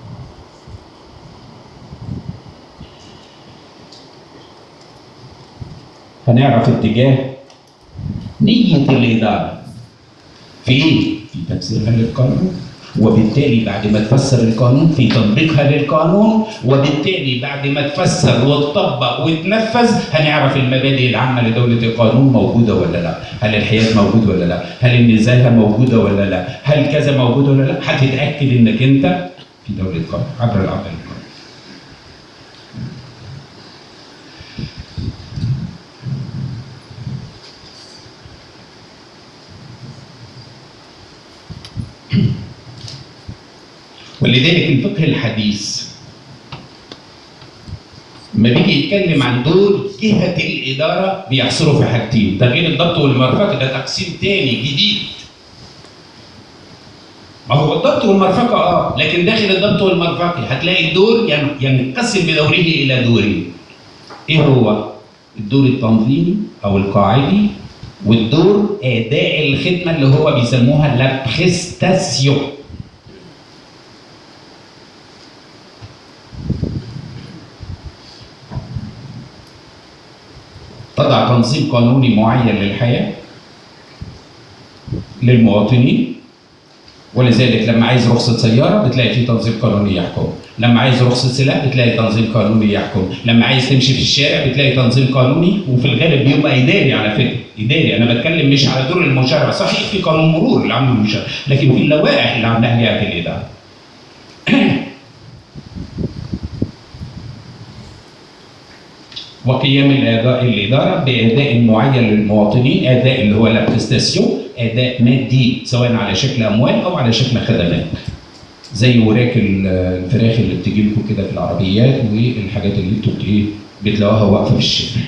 هنعرف اتجاه نية الإدارة في إيه؟ في تفسيرها للقانون، وبالتالي بعد ما تفسر القانون في تطبيقها للقانون، وبالتالي بعد ما تفسر وتطبق وتنفذ هنعرف المبادئ العامة لدولة القانون موجودة ولا لا، هل الحياد موجود ولا لا، هل النزاهة موجودة ولا لا، هل كذا موجود ولا لا. هتتأكد إنك أنت في دولة قانون عبر العمل القانوني. ولذلك الفقه الحديث لما بيجي يتكلم عن دور جهة الإدارة بيحصره في حاجتين، ده غير الضبط والمرفقة، ده تقسيم تاني جديد. ما هو الضبط والمرفقة اه، لكن داخل الضبط والمرفقة هتلاقي الدور ينقسم بدوره إلى دورين. إيه هو؟ الدور التنظيمي أو القاعدي، والدور أداء الخدمة اللي هو بيسموها لابريستاسيون. تضع تنظيم قانوني معين للحياة للمواطنين، ولذلك لما عايز رخصة سيارة بتلاقي فيه تنظيم قانوني يحكم، لما عايز رخصة سلاح بتلاقي تنظيم قانوني يحكم، لما عايز تمشي في الشارع بتلاقي تنظيم قانوني، وفي الغالب بيبقى إداري على فكرة، إداري. أنا بتكلم مش على دور المشرع، صحيح في قانون مرور اللي عامله المشرع، لكن في اللوائح اللي عاملاها جهة الإدارة. وقيام الإدارة بأداء معين للمواطنين، أداء اللي هو لابريستاسيون، أداء مادي سواء على شكل أموال أو على شكل خدمات، زي وراك الفراخ اللي بتجي لكم كده في العربيات والحاجات اللي انتوا ايه بتلاقوها واقفة في الشارع.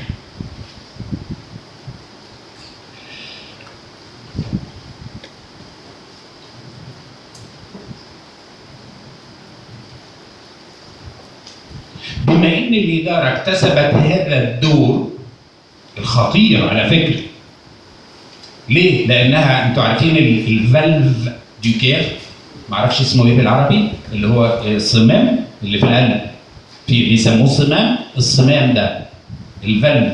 بما ان الإدارة اكتسبت هذا الدور الخطير على فكرة، ليه؟ لأنها انتوا عارفين الفالف دو كير، معرفش اسمه ايه بالعربي، اللي هو الصمام اللي في القلب في بيسموه صمام، الصمام ده الفالف.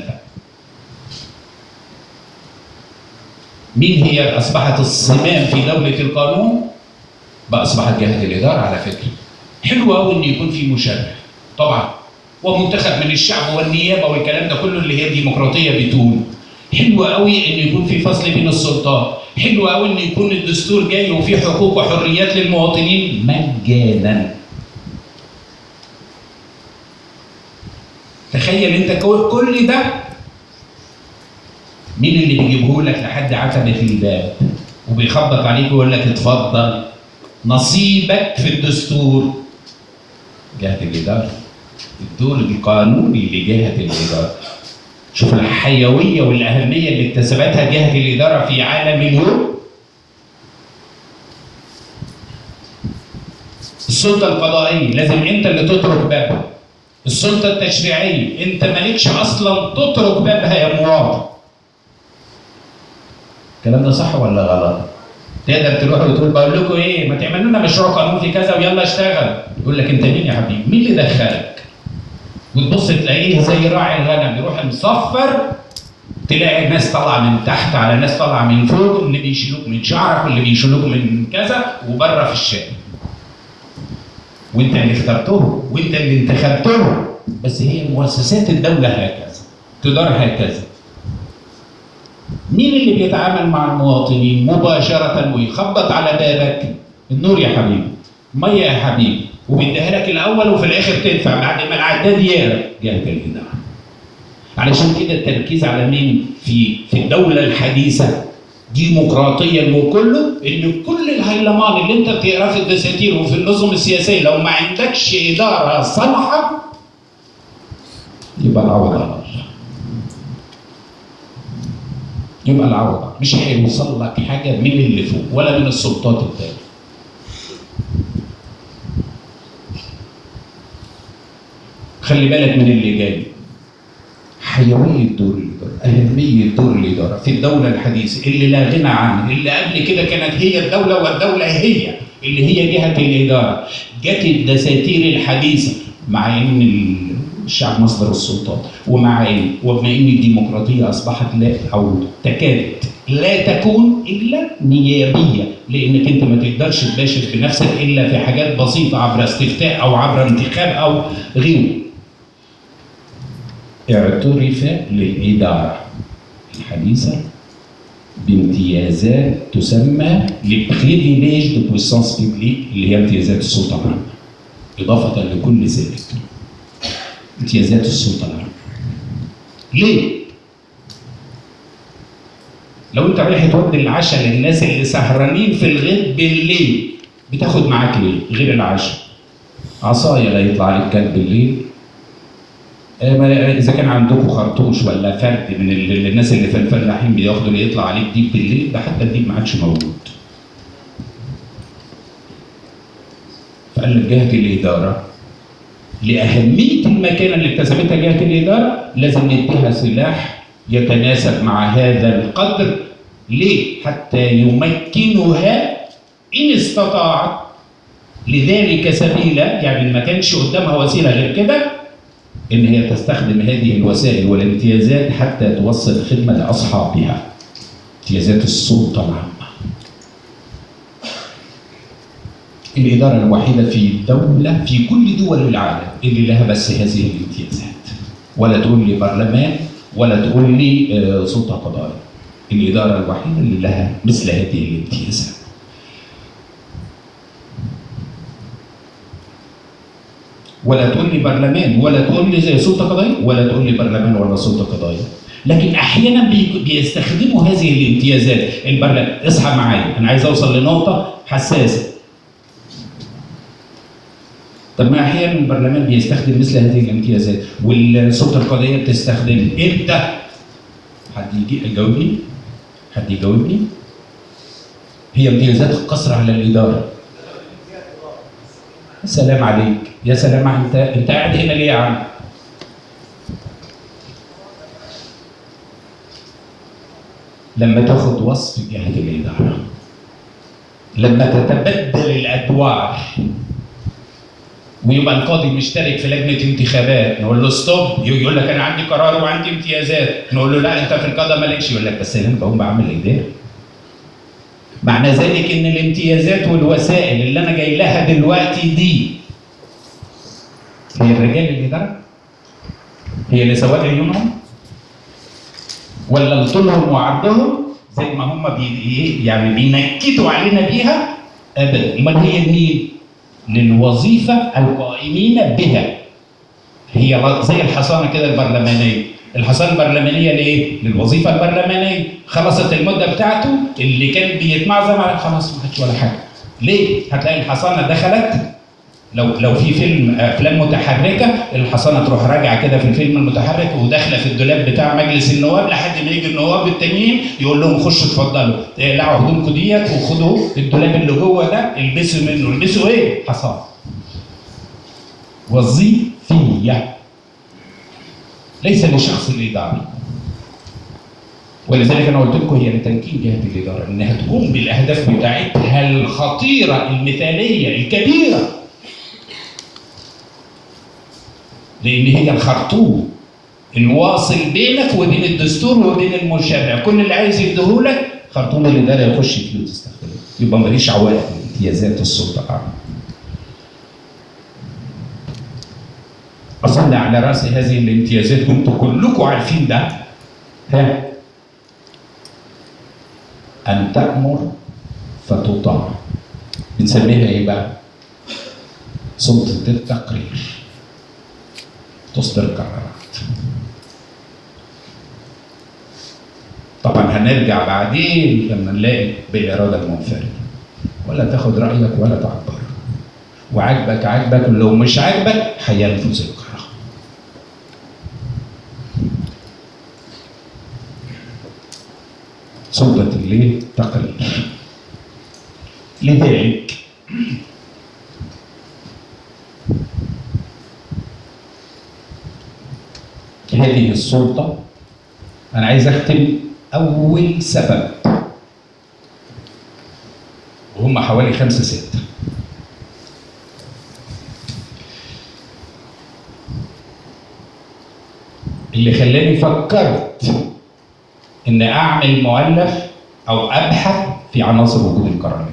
مين هي اصبحت الصمام في دوله القانون؟ بقى اصبحت جهه الاداره على فكره. حلو قوي ان يكون في مشرع طبعا ومنتخب من الشعب والنيابه والكلام ده كله اللي هي الديمقراطيه بتقول. حلو قوي ان يكون في فصل بين السلطات، حلو قوي ان يكون الدستور جاي وفي حقوق وحريات للمواطنين مجانا. تخيل انت كل ده مين اللي بيجيبه لك لحد عتبه الباب وبيخبط عليك ويقول لك اتفضل نصيبك في الدستور؟ جهه الاداره، الدور القانوني لجهه الاداره. شوف الحيويه والاهميه اللي اكتسبتها جهه الاداره في عالم اليوم. السلطه القضائيه لازم انت اللي تترك بابها. السلطه التشريعيه انت مالكش اصلا تترك بابها يا مواطن. الكلام ده صح ولا غلط؟ تقدر تروح وتقول بقول لكم ايه، ما تعملوا لنا مشروع قانون في كذا ويلا اشتغل. يقول لك انت مين يا حبيبي؟ مين اللي دخلك؟ وتبص تلاقيه زي راعي الغنم يروح مصفر، تلاقي ناس طالعه من تحت على ناس طالعه من فوق، اللي بيشيلوك من شعرك واللي بيشيلوك من كذا وبره في الشارع. وانت اللي اخترتهم وانت اللي انتخبتهم، بس هي مؤسسات الدوله هكذا، تدار هكذا. مين اللي بيتعامل مع المواطنين مباشره ويخبط على بابك؟ النور يا حبيبي، ميه يا حبيبي، وبيديها لك الاول وفي الاخر تدفع بعد ما العداد يعرف. جهه الاداره. علشان كده التركيز على مين في في الدوله الحديثه ديمقراطيا وكله، ان كل الهيلمان اللي انت بتقراه في الدساتير وفي النظم السياسيه لو ما عندكش اداره صالحه يبقى العوض على الله. يبقى العوض مش هيوصل لك حاجه من اللي فوق ولا من السلطات التانيه. خلي بالك من اللي جاي. حيوية دور الإدارة، أهمية دور الإدارة في الدولة الحديثة اللي لا غنى عنها، اللي قبل كده كانت هي الدولة والدولة هي اللي هي جهة الإدارة. جت الدساتير الحديثة مع إن الشعب مصدر السلطات، ومع إن وبما إن الديمقراطية أصبحت لا أو تكاد لا تكون إلا نيابية، لأنك أنت ما تقدرش تباشر بنفسك إلا في حاجات بسيطة عبر استفتاء أو عبر انتخاب أو غيره. اعترف للإدارة الحديثة بامتيازات تسمى لبريفيليج دو بويسانس بيبليك، اللي هي امتيازات السلطة العامة، إضافة لكل ذلك. امتيازات السلطة العامة. ليه؟ لو أنت رايح تودي العشاء للناس اللي سهرانين في الغد بالليل، بتاخد معاك ليه؟ غير العشاء. عصاية لا يطلع عليك كلب بالليل. إذا كان عندكم خرطوش ولا فرد من الناس اللي في الفلاحين بياخدوا اللي يطلع عليك ديب بالليل، ده حتى الديب ما عادش موجود. فقال لك جهة الإدارة لأهمية المكانة اللي اكتسبتها جهة الإدارة لازم نديها سلاح يتناسب مع هذا القدر. ليه؟ حتى يمكنها إن استطاعت لذلك سبيلا، يعني ما كانش قدامها وسيلة غير كده، إن هي تستخدم هذه الوسائل والامتيازات حتى توصل خدمة لأصحابها. امتيازات السلطة العامة. الإدارة الوحيدة في الدولة في كل دول العالم اللي لها بس هذه الامتيازات. ولا تقول لي برلمان ولا تقول لي سلطة قضائية. الإدارة الوحيدة اللي لها مثل هذه الامتيازات. ولا تقول لي برلمان ولا تقول لي زي سلطه قضائيه ولا تقول لي برلمان ولا سلطه قضائيه. لكن احيانا بيستخدموا هذه الامتيازات. البرلمان، اصحى معايا، انا عايز اوصل لنقطه حساسه. طب ما احيانا البرلمان بيستخدم مثل هذه الامتيازات والسلطه القضائيه بتستخدم امتى؟ حد يجي يجاوبني؟ حد يجاوبني؟ هي امتيازات القصر على الاداره. سلام عليك، يا سلام. انت انت قاعد هنا ليه يا عم؟ لما تاخد وصف جهة الإدارة، لما تتبدل الأدوار ويبقى القاضي مشترك في لجنه انتخابات، نقول له ستوب، يقول لك انا عندي قرار وعندي امتيازات، نقول له لا انت في القضاء مالكش، يقول لك بس انا بقوم بعمل اداره. معنى ذلك ان الامتيازات والوسائل اللي انا جاي لها دلوقتي دي هي الرجال اللي درك؟ هي اللي سواد عيونهم؟ ولا لطولهم وعرضهم زي ما هم بي يعني بينكدوا علينا بيها؟ ابدا. امال هي مين؟ للوظيفه القائمين بها. هي زي الحصانه كده البرلمانيه. الحصانه البرلمانيه ليه؟ للوظيفه البرلمانيه. خلصت المده بتاعته اللي كان بيتمعظم على خلاص ما خدش ولا حاجه. ليه؟ هتلاقي الحصانه دخلت لو لو في فيلم افلام متحركه، الحصانه تروح راجعه كده في الفيلم المتحرك وداخله في الدولاب بتاع مجلس النواب لحد ما يجي النواب التانيين يقول لهم خشوا اتفضلوا، اقلعوا هدومكم ديت وخدوا الدولاب اللي جوه ده البسوا منه، البسوا ايه؟ حصانه. وظيفيه ليس لشخص الاداري. ولذلك انا قلت لكم هي لتمكين جهه الاداره انها تقوم بالاهداف بتاعتها الخطيره المثاليه الكبيره، لان هي الخرطوم الواصل بينك وبين الدستور وبين المشرع. كل اللي عايز يديهولك خرطوم الاداره يخش فيه وتستخدمه، يبقى ماليش عوائق امتيازات السلطه العامه. اظن على راس هذه الامتيازات وانتم كلكم عارفين ده، ها، ان تامر فتطاع. بنسميها ايه بقى؟ سلطه التقرير. تصدر قرارات. طبعا هنرجع بعدين لما نلاقي بالاراده المنفرده، ولا تاخد رايك ولا تعبر، وعاجبك عاجبك، ولو مش عاجبك هينفذ القرار. سلطه الايه؟ تقرير. لذلك هذه السلطة، أنا عايز أختم أول سبب وهم حوالي خمسة ستة. اللي خلاني فكرت إن أعمل مؤلف أو أبحث في عناصر وجود القرار.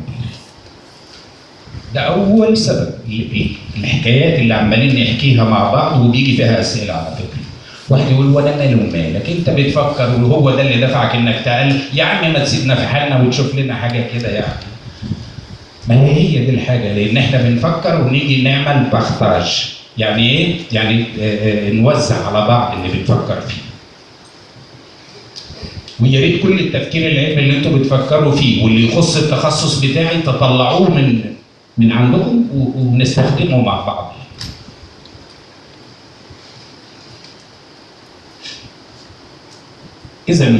ده أول سبب. الحكايات اللي عمالين نحكيها مع بعض وبيجي فيها أسئلة على فكرة. واحد يقول وانا مالي ومالك؟ انت بتفكر وهو ده اللي دفعك انك تقل؟ يا عم ما تسيبنا في حالنا وتشوف لنا حاجه كده يعني. ما هي هي دي الحاجه، لان احنا بنفكر ونيجي نعمل باختاج. يعني ايه؟ يعني اه اه نوزع على بعض اللي بنفكر فيه. ويا ريت كل التفكير العلمي اللي انتم بتفكروا فيه واللي يخص التخصص بتاعي تطلعوه من من عندكم ونستخدمه مع بعض. إذا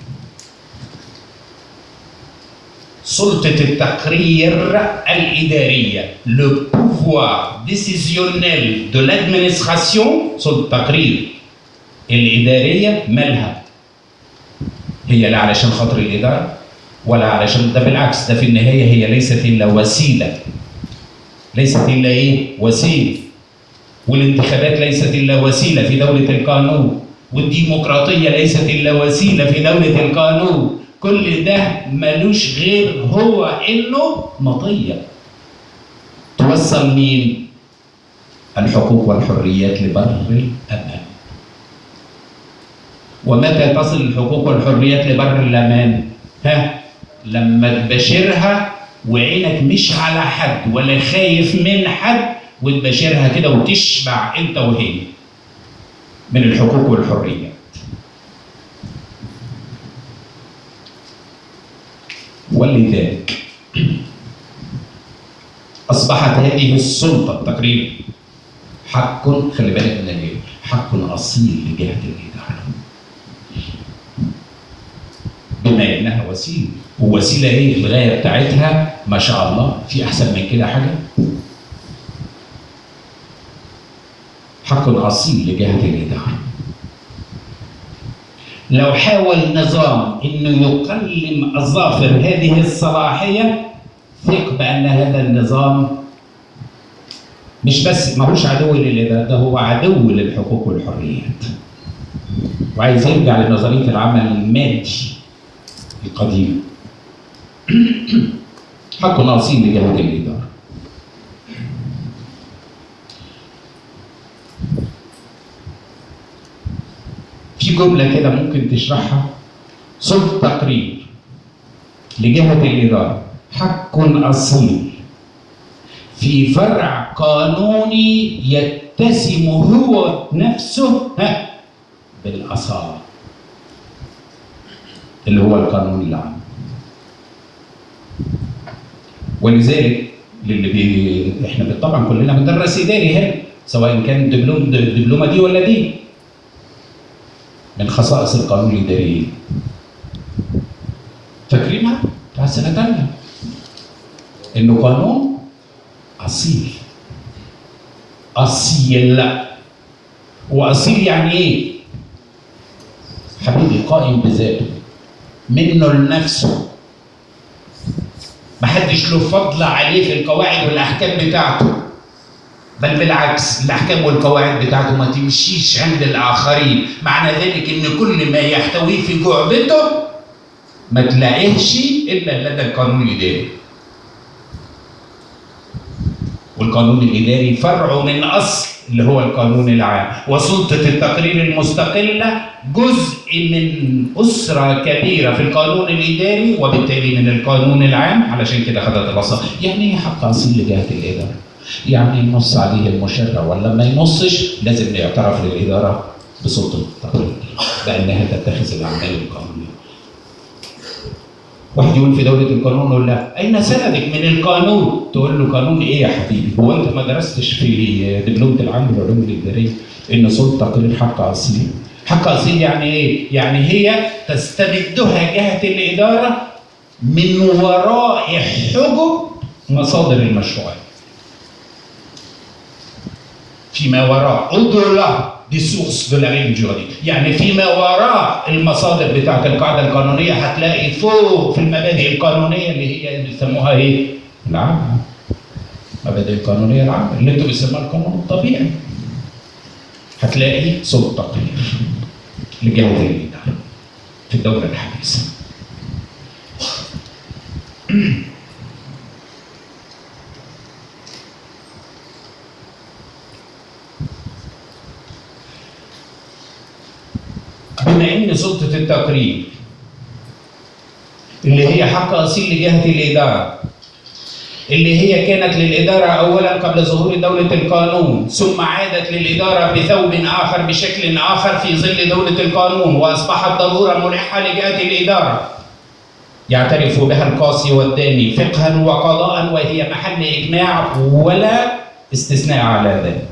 سلطة التقرير الإدارية، le pouvoir décisionnel de l'administration، سلطة التقرير الإدارية مالها؟ هي لا علشان خاطر الإدارة ولا علشان، ده بالعكس، ده في النهاية هي ليست إلا وسيلة. ليست إلا إيه؟ وسيلة. والانتخابات ليست إلا وسيلة في دولة القانون. والديمقراطية ليست إلا وسيلة في دولة القانون. كل ده ملوش غير هو إنه مطية توصل مين؟ الحقوق والحريات لبر الأمان. ومتى تصل الحقوق والحريات لبر الأمان؟ ها؟ لما تباشرها وعينك مش على حد ولا خايف من حد، وتباشرها كده وتشبع أنت وهي من الحقوق والحريات. ولذلك أصبحت هذه السلطة التقرير حق، خلي بالك من الايه؟ حق أصيل لجهة الإدارة، بما إنها وسيلة. ووسيلة إيه؟ الغاية بتاعتها ما شاء الله، في أحسن من كده حاجة؟ حق أصيل لجهة الإدارة. لو حاول نظام إنه يقلم أظافر هذه الصلاحية، ثق بأن هذا النظام مش بس ماهوش عدو للإدارة، ده هو عدو للحقوق والحريات. وعايز يرجع لنظرية العمل المادي القديمة. حق ناقصين لجهة الإدارة. في جملة كده ممكن تشرحها: صلب تقرير لجهة الإدارة حق أصيل في فرع قانوني يتسم هو نفسه ها بالأصالة، اللي هو القانون العام. ولذلك للي بي... احنا طبعا كلنا بندرس اداري هنا، سواء كان دبلوم الدبلومه دي ولا دي. من خصائص القانون الاداري فاكرينها بتاع سنه ثانيه، انه قانون اصيل. اصيل واصيل يعني ايه؟ حبيبي قائم بذاته منه لنفسه، محدش له فضل عليه في القواعد والاحكام بتاعته، بل بالعكس الاحكام والقواعد بتاعته ما تمشيش عند الاخرين. معنى ذلك ان كل ما يحتويه في جعبته ما تلاقيهش الا لدى القانون الاداري. والقانون الاداري فرع من اصل اللي هو القانون العام. وسلطه التقرير المستقله جزء من اسره كبيره في القانون الاداري وبالتالي من القانون العام، علشان كده خدت الوسط. يعني ايه حق اصيل لجهه الاداره؟ يعني ينص عليه المشرع، ولا ما ينصش لازم يعترف للاداره بسلطه التقرير بانها تتخذ الاعمال القانونيه. واحد يقول في دولة القانون، نقول لا أين سندك من القانون؟ تقول له قانون إيه يا حبيبي؟ هو أنت ما درستش في دبلومة العام والعلوم الإدارية إن سلطة تقرير حق أصيل؟ حق أصيل يعني إيه؟ يعني هي تستمدها جهة الإدارة من وراء حجب مصادر المشروعات. فيما وراء أدلة دي سورس دو لا ريغل جوريديك، يعني فيما وراء المصادر بتاعت القاعده القانونيه هتلاقي فوق في المبادئ القانونيه اللي هي بيسموها ايه؟ العامه. المبادئ القانونيه العامه اللي انتوا بتسموها القانون الطبيعي. هتلاقي سلطه تقرير لجهه الاداره في الدوله الحديثه. بما ان سلطه التقرير اللي هي حق اصيل لجهه الاداره، اللي هي كانت للاداره اولا قبل ظهور دوله القانون، ثم عادت للاداره بثوب اخر بشكل اخر في ظل دوله القانون، واصبحت ضروره ملحه لجهه الاداره يعترف بها القاصي والداني فقها وقضاء، وهي محل اجماع ولا استثناء على ذلك.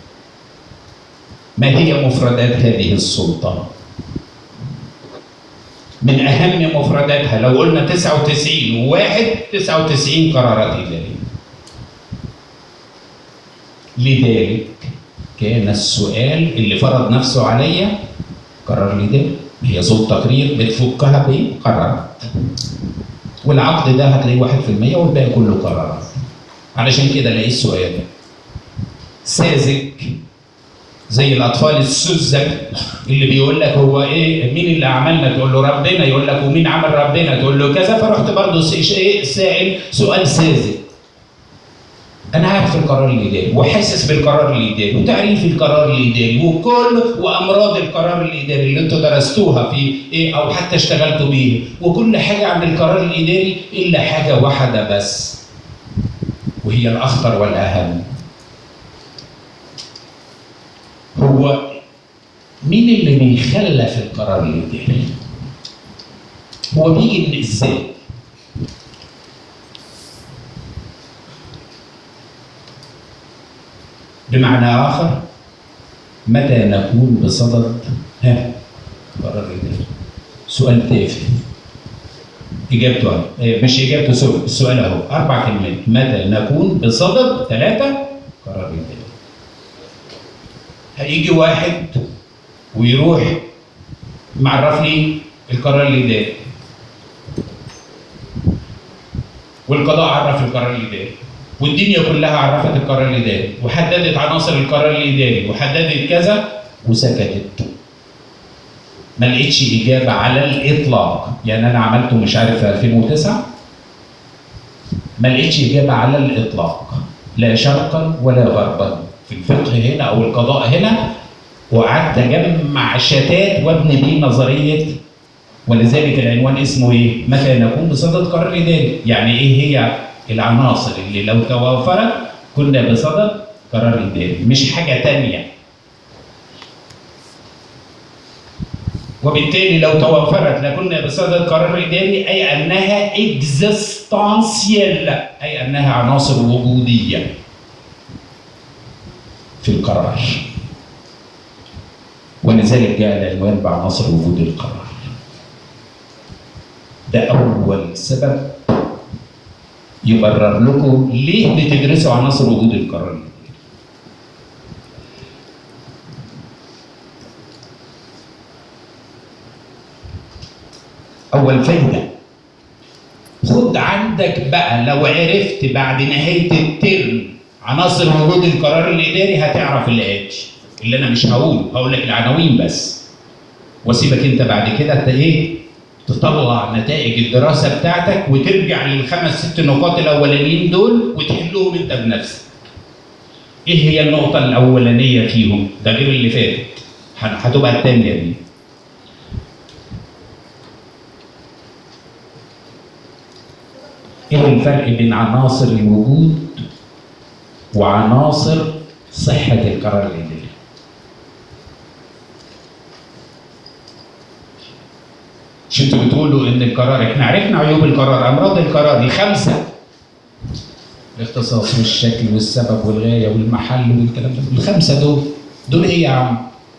ما هي مفردات هذه السلطه؟ من أهم مفرداتها لو قلنا تسعة وتسعين وواحد، تسعة وتسعين قرارات إدارية. لذلك كان السؤال اللي فرض نفسه عليا قرار الإداري، هي سلطة تقرير بتفكها بقرارات. والعقد ده هتلاقيه واحد في المية والباقي كله قرارات. علشان كده الاقي السؤال ساذج زي الاطفال السذج اللي بيقول لك هو ايه مين اللي عملنا؟ تقول له ربنا. يقول لك ومين عمل ربنا؟ تقول له كذا. فرحت برضه ايه سائل سؤال ساذج. انا عارف القرار الاداري وحاسس بالقرار الاداري وتعريف القرار الاداري وكل وامراض القرار الاداري اللي انتوا درستوها في ايه او حتى اشتغلتوا بيه، وكل حاجه عن القرار الاداري الا حاجه واحده بس وهي الاخطر والاهم. هو مين اللي بيخلف القرار الاداري؟ هو بيجي ازاي؟ بمعنى اخر، متى نكون بصدد ها قرار الاداري؟ سؤال تافه اجابته مش اجابته سؤال السؤال اهو اربع كلمات. متى نكون بصدد ثلاثه قرار الاداري؟ هيجي واحد ويروح معرف لي القرار الاداري، والقضاء عرف القرار الاداري، والدنيا كلها عرفت القرار الاداري وحددت عناصر القرار الاداري وحددت كذا وسكتت. ما لقيتش اجابه على الاطلاق. يعني انا عملته مش عارف في ألفين وتسعة، ما لقيتش اجابه على الاطلاق، لا شرقا ولا غربا في الفقه هنا او القضاء هنا. وقعدت اجمع شتات وابني بيه نظريه، ولذلك العنوان اسمه ايه؟ متى نكون بصدد قرار اداري؟ يعني ايه هي العناصر اللي لو توافرت كنا بصدد قرار اداري، مش حاجه ثانيه. وبالتالي لو توافرت لكنا بصدد قرار اداري، اي انها اكزيستانسيال، اي انها عناصر وجوديه في القرار. ولذلك جاء العنوان بعناصر وجود القرار. ده أول سبب يبرر لكم ليه بتدرسوا عناصر وجود القرار. أول فايدة، خد عندك بقى لو عرفت بعد نهاية الترم عناصر وجود القرار الإداري هتعرف اللي آتي، اللي أنا مش هقوله، هقول لك العناوين بس. واسيبك أنت بعد كده أنت إيه؟ تطلع نتائج الدراسة بتاعتك وترجع للخمس ست نقاط الأولانيين دول وتحلهم أنت بنفسك. إيه هي النقطة الأولانية فيهم؟ ده غير اللي فاتت، هتبقى الثانية دي. إيه الفرق بين عناصر الوجود وعناصر صحة القرار الإداري؟ مش انتوا بتقولوا ان القرار، احنا عرفنا عيوب القرار، امراض القرار الخمسه، الاختصاص والشكل والسبب والغايه والمحل والكلام ده، الخمسه دول دول ايه يا عم؟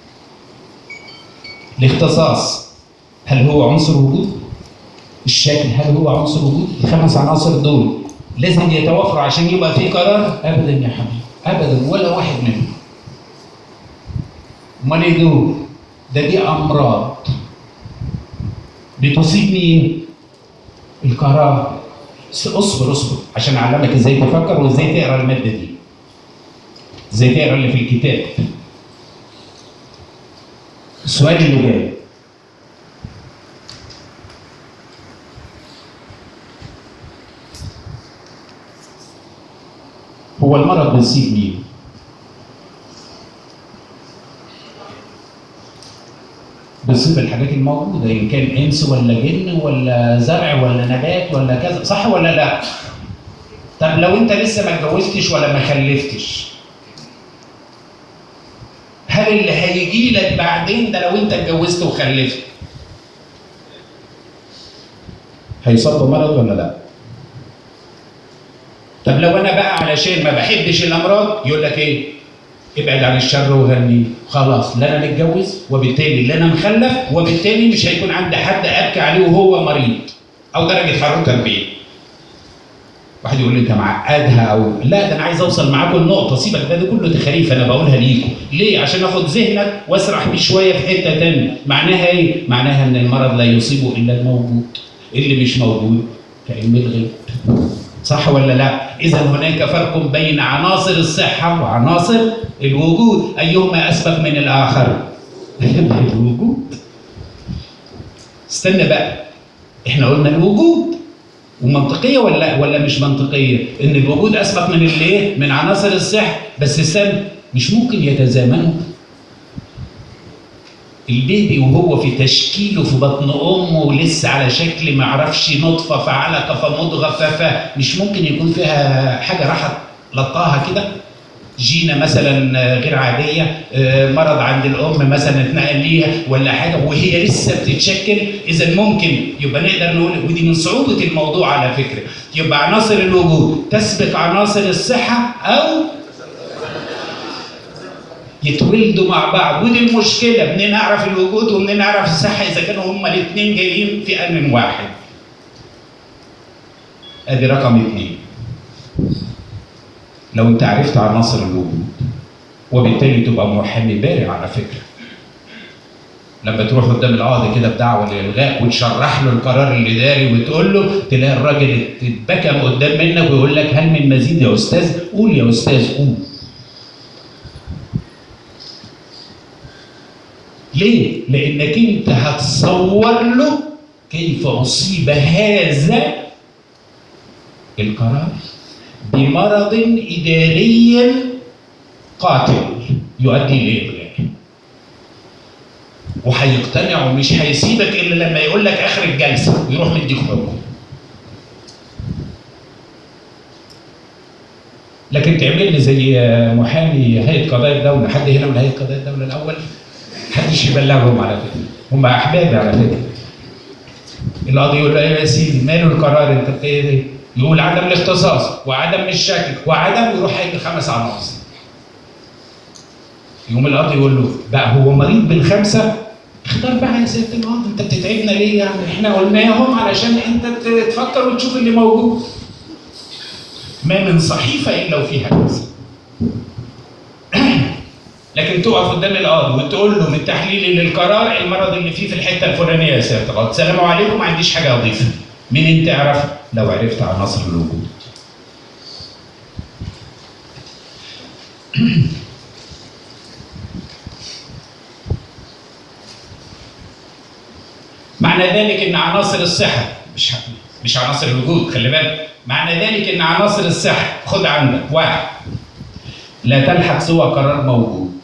الاختصاص هل هو عنصر وجود؟ الشكل هل هو عنصر وجود؟ الخمس عناصر دول لازم يتوافروا عشان يبقى في قرار؟ ابدا يا حبيبي، ابدا، ولا واحد منهم. امال ايه دول؟ ده دي امراض بتصيب مين؟ القرار. اصبر اصبر عشان اعلمك ازاي تفكر وازاي تقرا الماده دي. ازاي تقرا اللي في الكتاب. السؤال اللي جاي، هو المرض بيصيب مين؟ بيصيب الحاجات الموجوده، ان كان انس ولا جن ولا زرع ولا نبات ولا كذا، صح ولا لا؟ طب لو انت لسه ما اتجوزتش ولا ما خلفتش، هل اللي هيجي لك بعدين ده لو انت اتجوزت وخلفت هيصاب بمرض ولا لا؟ طب لو انا بقى علشان ما بحبش الامراض يقول لك ايه؟ ابعد عن الشر وغني. خلاص لا انا متجوز وبالتالي لا انا مخلف وبالتالي مش هيكون عندي حد ابكي عليه وهو مريض او درجه حرارته أربعين. واحد يقول لي انت معقدها او لا، ده انا عايز اوصل معاكم النقطه، سيبك ده, ده كله تخاريف انا بقولها ليكم. ليه؟ عشان اخد ذهنك واسرح بيه شويه في حته ثانيه. معناها ايه؟ معناها ان المرض لا يصيبه الا الموجود، اللي مش موجود كعلم الغيب. صح ولا لا؟ إذا هناك فرق بين عناصر الصحة وعناصر الوجود، أيهما أسبق من الآخر؟ الوجود. استنى بقى، إحنا قلنا الوجود، ومنطقية ولا ولا مش منطقية؟ إن الوجود أسبق من الإيه؟ من عناصر الصحة، بس استنى، مش ممكن يتزامنوا؟ البيبي وهو في تشكيله في بطن امه لسه على شكل ما اعرفش نطفه فعلقه فمضغه ف مش ممكن يكون فيها حاجه راحت لطاها كده؟ جينه مثلا غير عاديه، مرض عند الام مثلا اتنقل ليها ولا حاجه وهي لسه بتتشكل. اذا ممكن يبقى نقدر نقول، ودي من صعوبه الموضوع على فكره، يبقى عناصر الوجود تسبق عناصر الصحه او يتولدوا مع بعض. ودي المشكله، منين اعرف الوجود ومنين اعرف الصحه اذا كانوا هما الاثنين جايين في ان واحد؟ ادي رقم اثنين. لو انت عرفت عناصر الوجود وبالتالي تبقى محامي بارع على فكره. لما تروح قدام القاضي كده بدعوه للالغاء وتشرح له القرار الاداري وتقول له، تلاقي الراجل اتبكم قدام منك ويقول لك هل من مزيد يا استاذ؟ قول يا استاذ قول. ليه؟ لانك انت هتصور له كيف اصيب هذا القرار بمرض اداري قاتل يؤدي لإلغاء. وهيقتنع ومش هيسيبك الا لما يقول لك اخر الجلسه ويروح مديك حكم. لكن تعمل لي زي محامي هيئه قضايا الدوله، حد هنا من هيئه قضايا الدوله الاول؟ محدش يبلغهم على فكره، هم احبابي على فكره. القاضي يقول له ايه يا سيدي ماله القرار انت بتايه ايه؟ يقول عدم الاختصاص وعدم الشك وعدم، ويروح هيجي خمس عناصر. يقوم القاضي يقول له بقى هو مريض بالخمسه؟ اختار بقى يا سياده القاضي، انت بتتعبنا ليه يعني؟ احنا قلناهم علشان انت تفكر وتشوف اللي موجود. ما من صحيفه الا وفيها كذا. لكن تقف قدام القاضي وتقول له من تحليلي للقرار المرض اللي فيه في الحته الفلانيه يا سياده القاضي، السلام عليكم ما عنديش حاجه اضيفها. منين تعرف؟ لو عرفت عناصر الوجود. معنى ذلك ان عناصر الصحه مش مش عناصر الوجود، خلي بالك. معنى ذلك ان عناصر الصحه خد عندك واحد، لا تلحق سوى قرار موجود،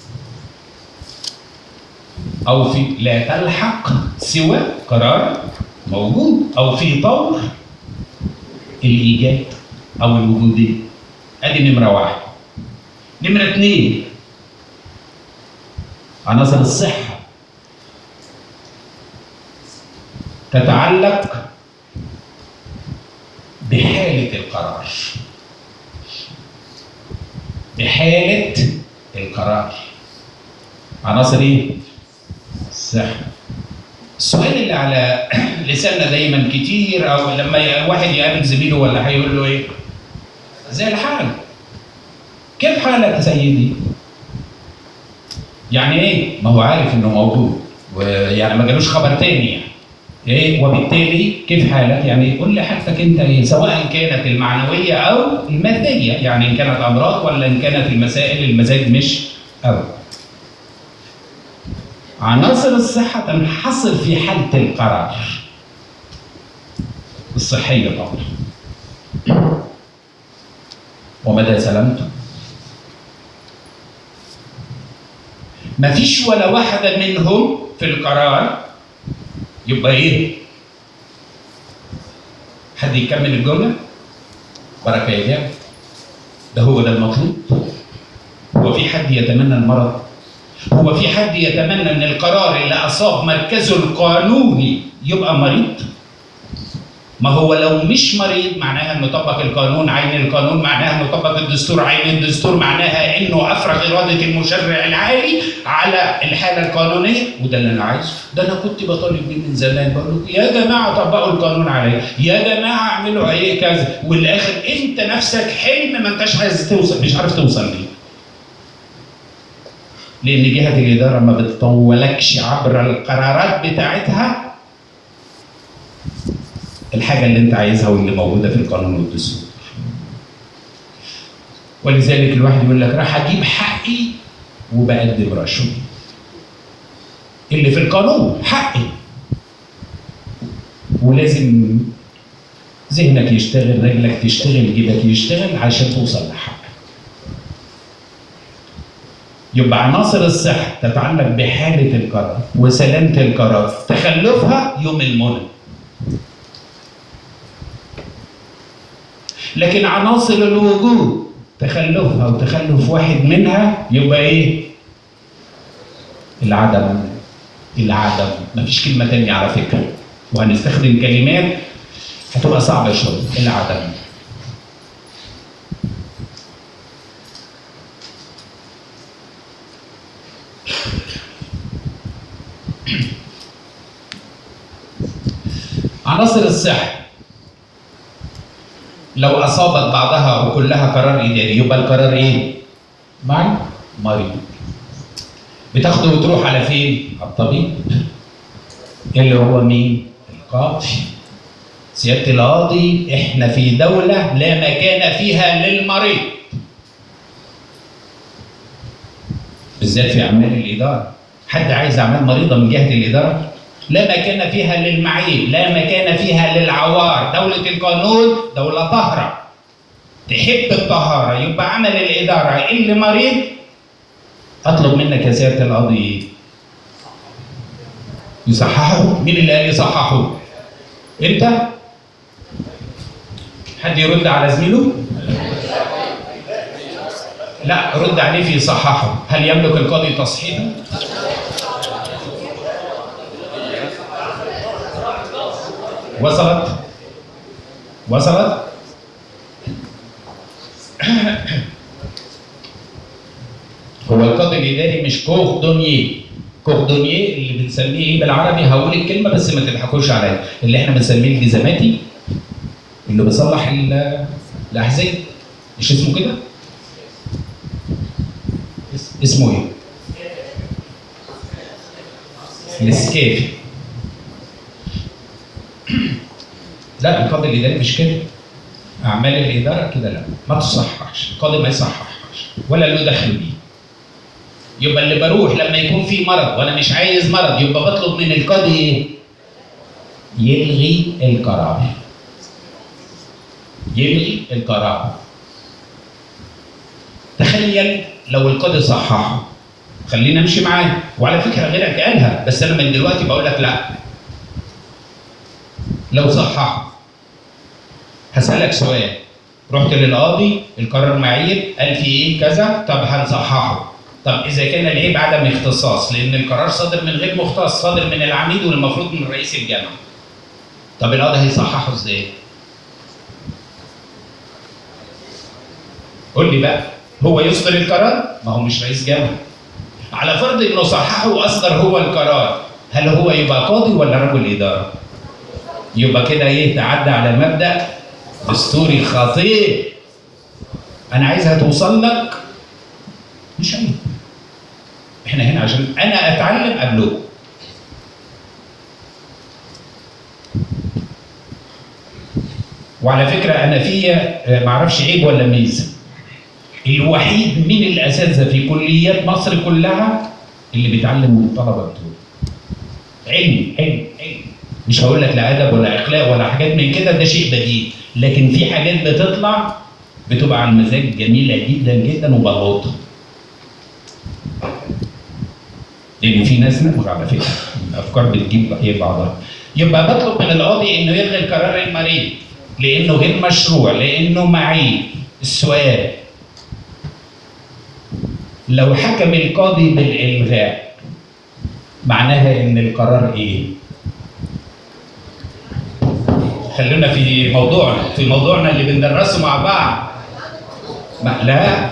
او في لا تلحق سوى قرار موجود او في طور الايجاد او الوجوديه. ادي نمره واحد. نمره اثنين، عناصر الصحه تتعلق بحالة القرار. بحالة القرار. عناصر ايه؟ الصحة. السؤال اللي على لساننا دايما كتير، او لما واحد يقابل زميله ولا هيقول له ايه؟ زي الحال. كيف حالك يا سيدي؟ يعني ايه؟ ما هو عارف انه موجود، ويعني ما جالوش خبر تاني يعني. ايه؟ وبالتالي كيف حالك؟ يعني قول لي حالتك انت ايه؟ سواء كانت المعنويه او الماديه، يعني ان كانت امراض ولا ان كانت المسائل المزاج مش او. عناصر الصحه تنحصر في حاله القرار الصحيه طبعا ومدى سلامته. مفيش ولا واحده منهم في القرار يبقى ايه؟ حد يكمل الجمله؟ بركه يا جماعه. ده هو ده المطلوب. هو في حد يتمنى المرض؟ هو في حد يتمنى ان القرار اللي اصاب مركزه القانوني يبقى مريض؟ ما هو لو مش مريض معناها انه طبق القانون عين القانون، معناها انه طبق الدستور عين الدستور، معناها انه افرغ اراده المشرع العالي على الحاله القانونيه. وده اللي انا عايزه. ده انا كنت بطالب بيه من زمان، بقول لكم يا جماعه طبقوا القانون عليا، يا جماعه اعملوا ايه كذا، والاخر انت نفسك حلم ما انتش عايز توصل، مش عارف توصل ليه. لان جهه الاداره ما بتطولكش عبر القرارات بتاعتها الحاجة اللي انت عايزها واللي موجودة في القانون والدستور. ولذلك الواحد يقول لك راح اجيب حقي وبقدم رشوة. اللي في القانون حقي، ولازم ذهنك يشتغل، رجلك تشتغل، جيبك يشتغل عشان توصل لحقك. يبقى عناصر الصحة تتعلق بحالة القرار وسلامة القرار، تخلفها يوم المنى. لكن عناصر الوجود تخلفها وتخلف واحد منها يبقى ايه؟ العدم. العدم. مفيش كلمة تانية على فكرة، وهنستخدم كلمات هتبقى صعبة شوية. العدم. عناصر الصحة لو أصابت بعضها أو كلها قرار إداري يبقى القرار إيه؟ مرض. مريض. بتاخده وتروح على فين؟ على الطبيب اللي هو مين؟ القاضي. سيادة القاضي احنا في دولة لا مكان فيها للمريض، بالذات في اعمال الاداره. حد عايز اعمال مريضه من جهه الاداره؟ لا مكان فيها للمعيب، لا مكان فيها للعوار. دوله القانون دوله طاهره تحب الطهاره، يبقى عمل الاداره اللي مريض اطلب منك يا سياده القاضي ايه؟ يصححه. مين اللي قال يصححه؟ انت؟ حد يرد على زميله؟ لا، رد عليه في يصححه. هل يملك القاضي تصحيحه؟ وصلت؟ وصلت؟ هو القاضي الاداري مش كوردونيه. كوردونيه اللي بنسميه ايه بالعربي؟ هقول الكلمه بس ما تضحكوش عليا. اللي احنا بنسميه الجزماتي، اللي بيصلح الاحذيه، مش اسمه كده؟ اسمه ايه؟ الاسكافي. لا، القاضي الاداري مش كده. اعمال الاداره كده لا، ما تصححش. القاضي ما يصححش ولا له دخل بيه. يبقى اللي بروح لما يكون في مرض وانا مش عايز مرض، يبقى بطلب من القاضي ايه؟ يلغي القرار. يلغي القرار. تخيل لو القاضي صححه، خلينا نمشي معاه. وعلى فكره غيرك قالها، بس انا من دلوقتي بقول لك لا. لو صححه هسالك سؤال، رحت للقاضي القرار معيب قال في ايه كذا، طب هنصححه. طب اذا كان العيب عدم اختصاص، لان القرار صادر من غير مختص، صادر من العميد والمفروض من رئيس الجامعه. طب القاضي هيصححه ازاي؟ قول لي بقى، هو يصدر القرار؟ ما هو مش رئيس جامعه. على فرض انه صححه واصدر هو القرار، هل هو يبقى قاضي ولا رجل اداره؟ يبقى كده ايه؟ تعدى على مبدا دستوري خطير. انا عايزها توصل لك. مش عيب. احنا هنا عشان انا اتعلم قبله. وعلى فكره انا فيا معرفش عيب ولا ميزه. الوحيد من الاساتذه في كليات مصر كلها اللي بيتعلم من الطلبه بتوعه. علم علم علم. مش هقول لك لا ادب ولا اخلاق ولا حاجات من كده، ده شيء بديهي، لكن في حاجات بتطلع بتبقى على المزاج جميله جدا جدا وبلوطه. لان في ناس نمر على فكره، الافكار بتجيب ايه بعضها. يبقى بطلب من القاضي انه يلغي القرار المريض لانه غير مشروع، لانه معيب. السؤال، لو حكم القاضي بالالغاء معناها ان القرار ايه؟ خلونا في موضوعنا، في موضوعنا اللي بندرسه مع بعض. ما لا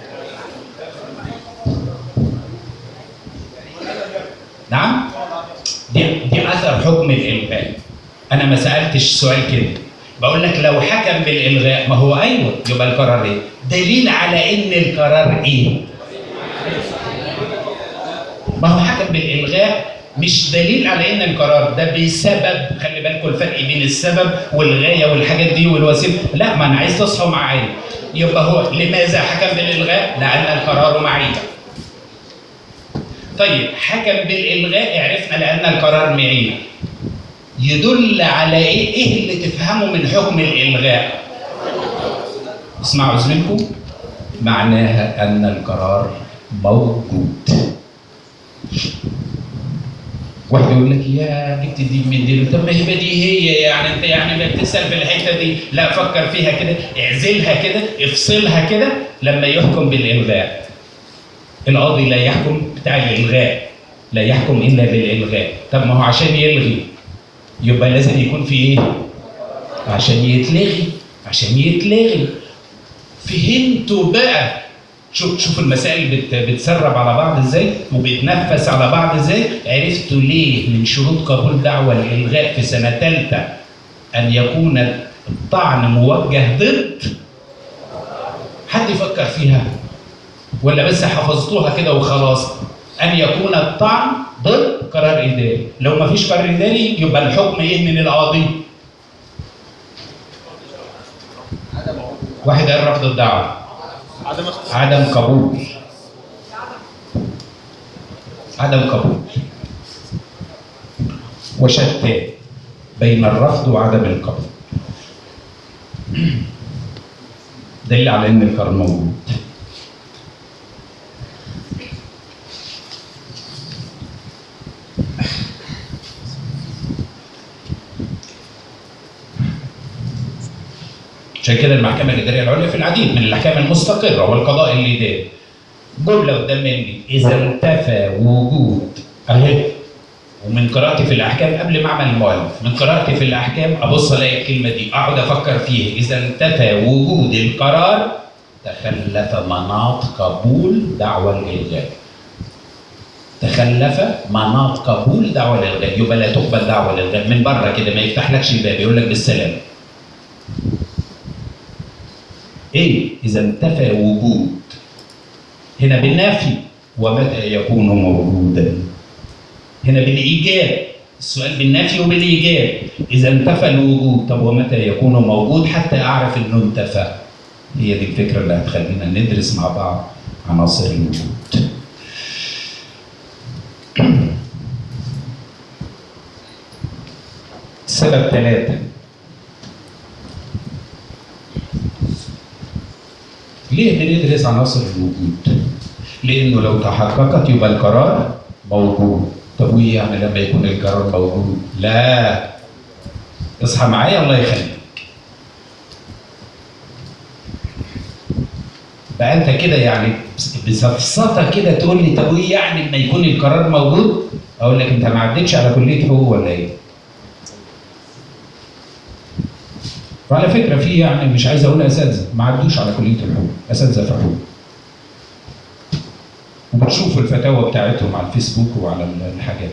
نعم، دي دي اثر حكم الالغاء. انا ما سالتش سؤال كده، بقول لك لو حكم بالالغاء، ما هو ايوه، يبقى القرار ايه؟ دليل على ان القرار ايه؟ ما هو حكم بالالغاء مش دليل على ان القرار ده بسبب. خلي بالكم الفرق بين السبب والغايه والحاجات دي والوسيله. لا، ما انا عايز تصحوا معايا. يبقى هو لماذا حكم بالالغاء؟ لان القرار معيب. طيب حكم بالالغاء، عرفنا لان القرار معيب. يدل على ايه؟ ايه اللي تفهمه من حكم الالغاء؟ اسمعوا زميلكم، معناها ان القرار موجود. واحد يقول لك يا جبت دي من دي، طب ما هي بديهيه يعني، انت يعني بتسال في الحته دي. لا، فكر فيها كده، اعزلها كده، افصلها كده. لما يحكم بالالغاء، القاضي لا يحكم بتاع الالغاء، لا يحكم الا بالالغاء. طب ما هو عشان يلغي يبقى لازم يكون في ايه؟ عشان يتلغي، عشان يتلغي. فهمتوا بقى؟ شوف شوف المسائل بت بتسرب على بعض ازاي وبتنفس على بعض ازاي. عرفتوا ليه من شروط قبول دعوى الالغاء في سنه ثالثه ان يكون الطعن موجه ضد؟ حد يفكر فيها ولا بس حفظتوها كده وخلاص؟ ان يكون الطعن ضد قرار اداري. لو ما فيش قرار اداري يبقى الحكم ايه من القاضي؟ واحد قال رفض الدعوه، عدم قبول، عدم قبول، وشتان بين الرفض وعدم القبول. دليل على ان القرار موجود. عشان كده المحكمه الاداريه العليا في العديد من الاحكام المستقره والقضاء الاداري جمله قدام مني: اذا انتفى وجود، اهي، ومن قراءتي في الاحكام قبل ما اعمل المؤلف، من قراءتي في الاحكام ابص الاقي الكلمه دي اقعد افكر فيها: اذا انتفى وجود القرار تخلف مناط قبول دعوى الالغاء. تخلف مناط قبول دعوى الالغاء، يبقى لا تقبل دعوى الالغاء من بره كده، ما يفتحلكش الباب، يقول لك بالسلامه. ايه؟ اذا انتفى وجود، هنا بالنفي، ومتى يكون موجودا؟ هنا بالايجاب، السؤال بالنفي وبالايجاب. اذا انتفى الوجود، طب ومتى يكون موجود حتى اعرف انه انتفى؟ هي دي الفكره اللي هتخلينا ندرس مع بعض عناصر الوجود. سبب ثلاثه، ليه بندرس عناصر الوجود؟ لانه لو تحققت يبقى القرار موجود. طب وايه يعني لما يكون القرار موجود؟ لا، اصحى معايا الله يخليك. بقى انت كده يعني بسفسطه كده تقول لي طب وايه يعني لما يكون القرار موجود؟ اقول لك انت ما عدتش على كليه حقوق ولا ايه؟ وعلى فكره في يعني مش عايز اقول اساتذه ما عدوش على كليه الحقوق، اساتذه في حقوق. وبتشوفوا الفتاوى بتاعتهم على الفيسبوك وعلى الحاجات.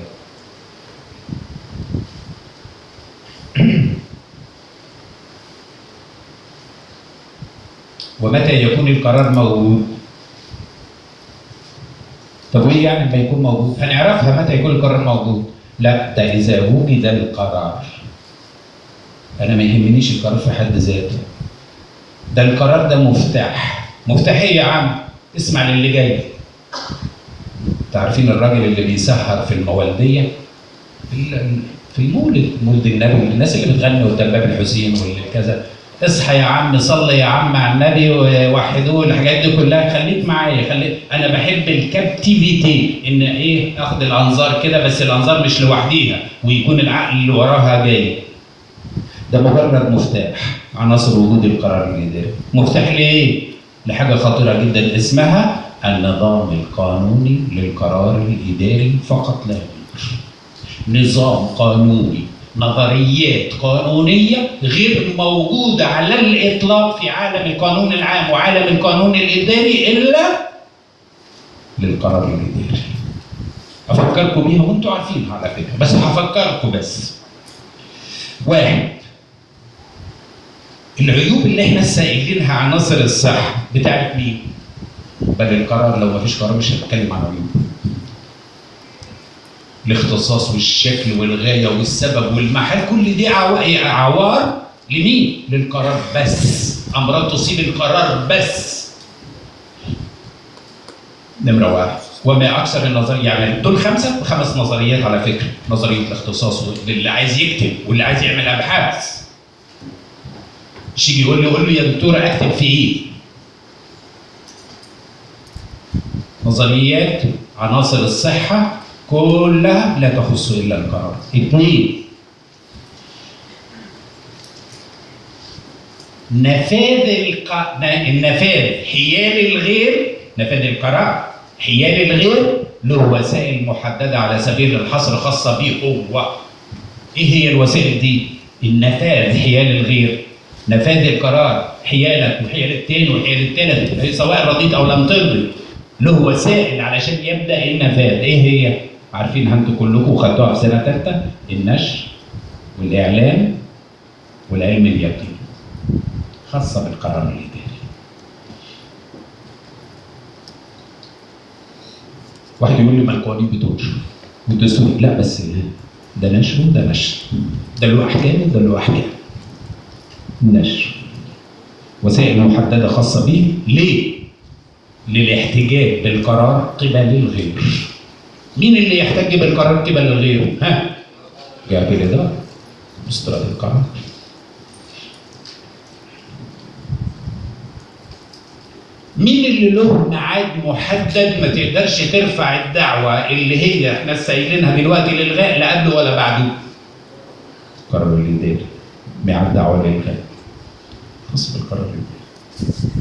ومتى يكون القرار موجود؟ طب وايه يعني لما يكون موجود؟ هنعرفها متى يكون القرار موجود. لا، ده اذا وجد القرار. انا ما يهمنيش القرار في حد ذاته. ده القرار ده مفتاح. مفتاح ايه يا عم؟ اسمع للي جاي. تعرفين الراجل اللي بيسهر في الموالديه؟ في المولد، مولد النبي، الناس اللي بتغني قدام باب الحسين واللي كذا، اصحى يا عم، صلي يا عم على النبي ووحدوه، الحاجات دي كلها خليك معايا. خليك، انا بحب الكابتيفيتي، ان ايه، اخد الانظار كده، بس الانظار مش لوحديها ويكون العقل اللي وراها جاي. ده مجرد مفتاح عناصر وجود القرار الاداري. مفتاح لايه؟ لحاجه خطيره جدا اسمها النظام القانوني للقرار الاداري فقط لا غير. نظام قانوني، نظريات قانونيه غير موجوده على الاطلاق في عالم القانون العام وعالم القانون الاداري الا للقرار الاداري. افكركم بيها وانتم عارفينها على فكره، بس هفكركم بس. واحد، العيوب اللي احنا سائلينها عناصر الصحه بتاعت مين؟ بل القرار، لو ما فيش قرار مش هنتكلم عن عيوب. الاختصاص والشكل والغايه والسبب والمحل، كل دي عوار لمين؟ للقرار بس. امراض تصيب القرار بس. نمره واحد، وما اكثر النظريات، يعني دول خمسه خمس نظريات على فكره. نظريه الاختصاص اللي عايز يكتب واللي عايز يعمل ابحاث، مش يجي يقول لي يقول لي يا دكتوره اكتب في ايه؟ نظريات عناصر الصحه كلها لا تخص الا القرار. اثنين، نفاذ الق... النفاذ حيال الغير، نفاذ القرار حيال الغير له وسائل محدده على سبيل الحصر خاصه به هو. ايه هي الوسائل دي؟ النفاذ حيال الغير، نفاذ القرار حيالك وحيال الثاني وحيال الثالث سواء رضيت او لم ترضي، له وسائل علشان يبدا النفاذ. ايه هي؟ عارفينها انتوا كلكم خدتوها في سنه ثالثه: النشر والاعلام والعلم اليقيني، خاصه بالقرار الاداري. واحد يقول لي ما القوانين بتنشر والدستور، لا بس ده نشر وده نشر، ده له احكام وده له احكام. نشر وسائل محدده خاصه به، ليه؟ للاحتجاج بالقرار قبل الغير. مين اللي يحتج بالقرار قبل الغير؟ ها؟ جهه الاداره، مصدرات القرار. مين اللي له ميعاد محدد ما تقدرش ترفع الدعوه اللي هي احنا سايلينها دلوقتي للغاء لا قبله ولا بعده؟ القرار الاداري، ميعاد دعوه للغاء خاص بالقرار الاداري.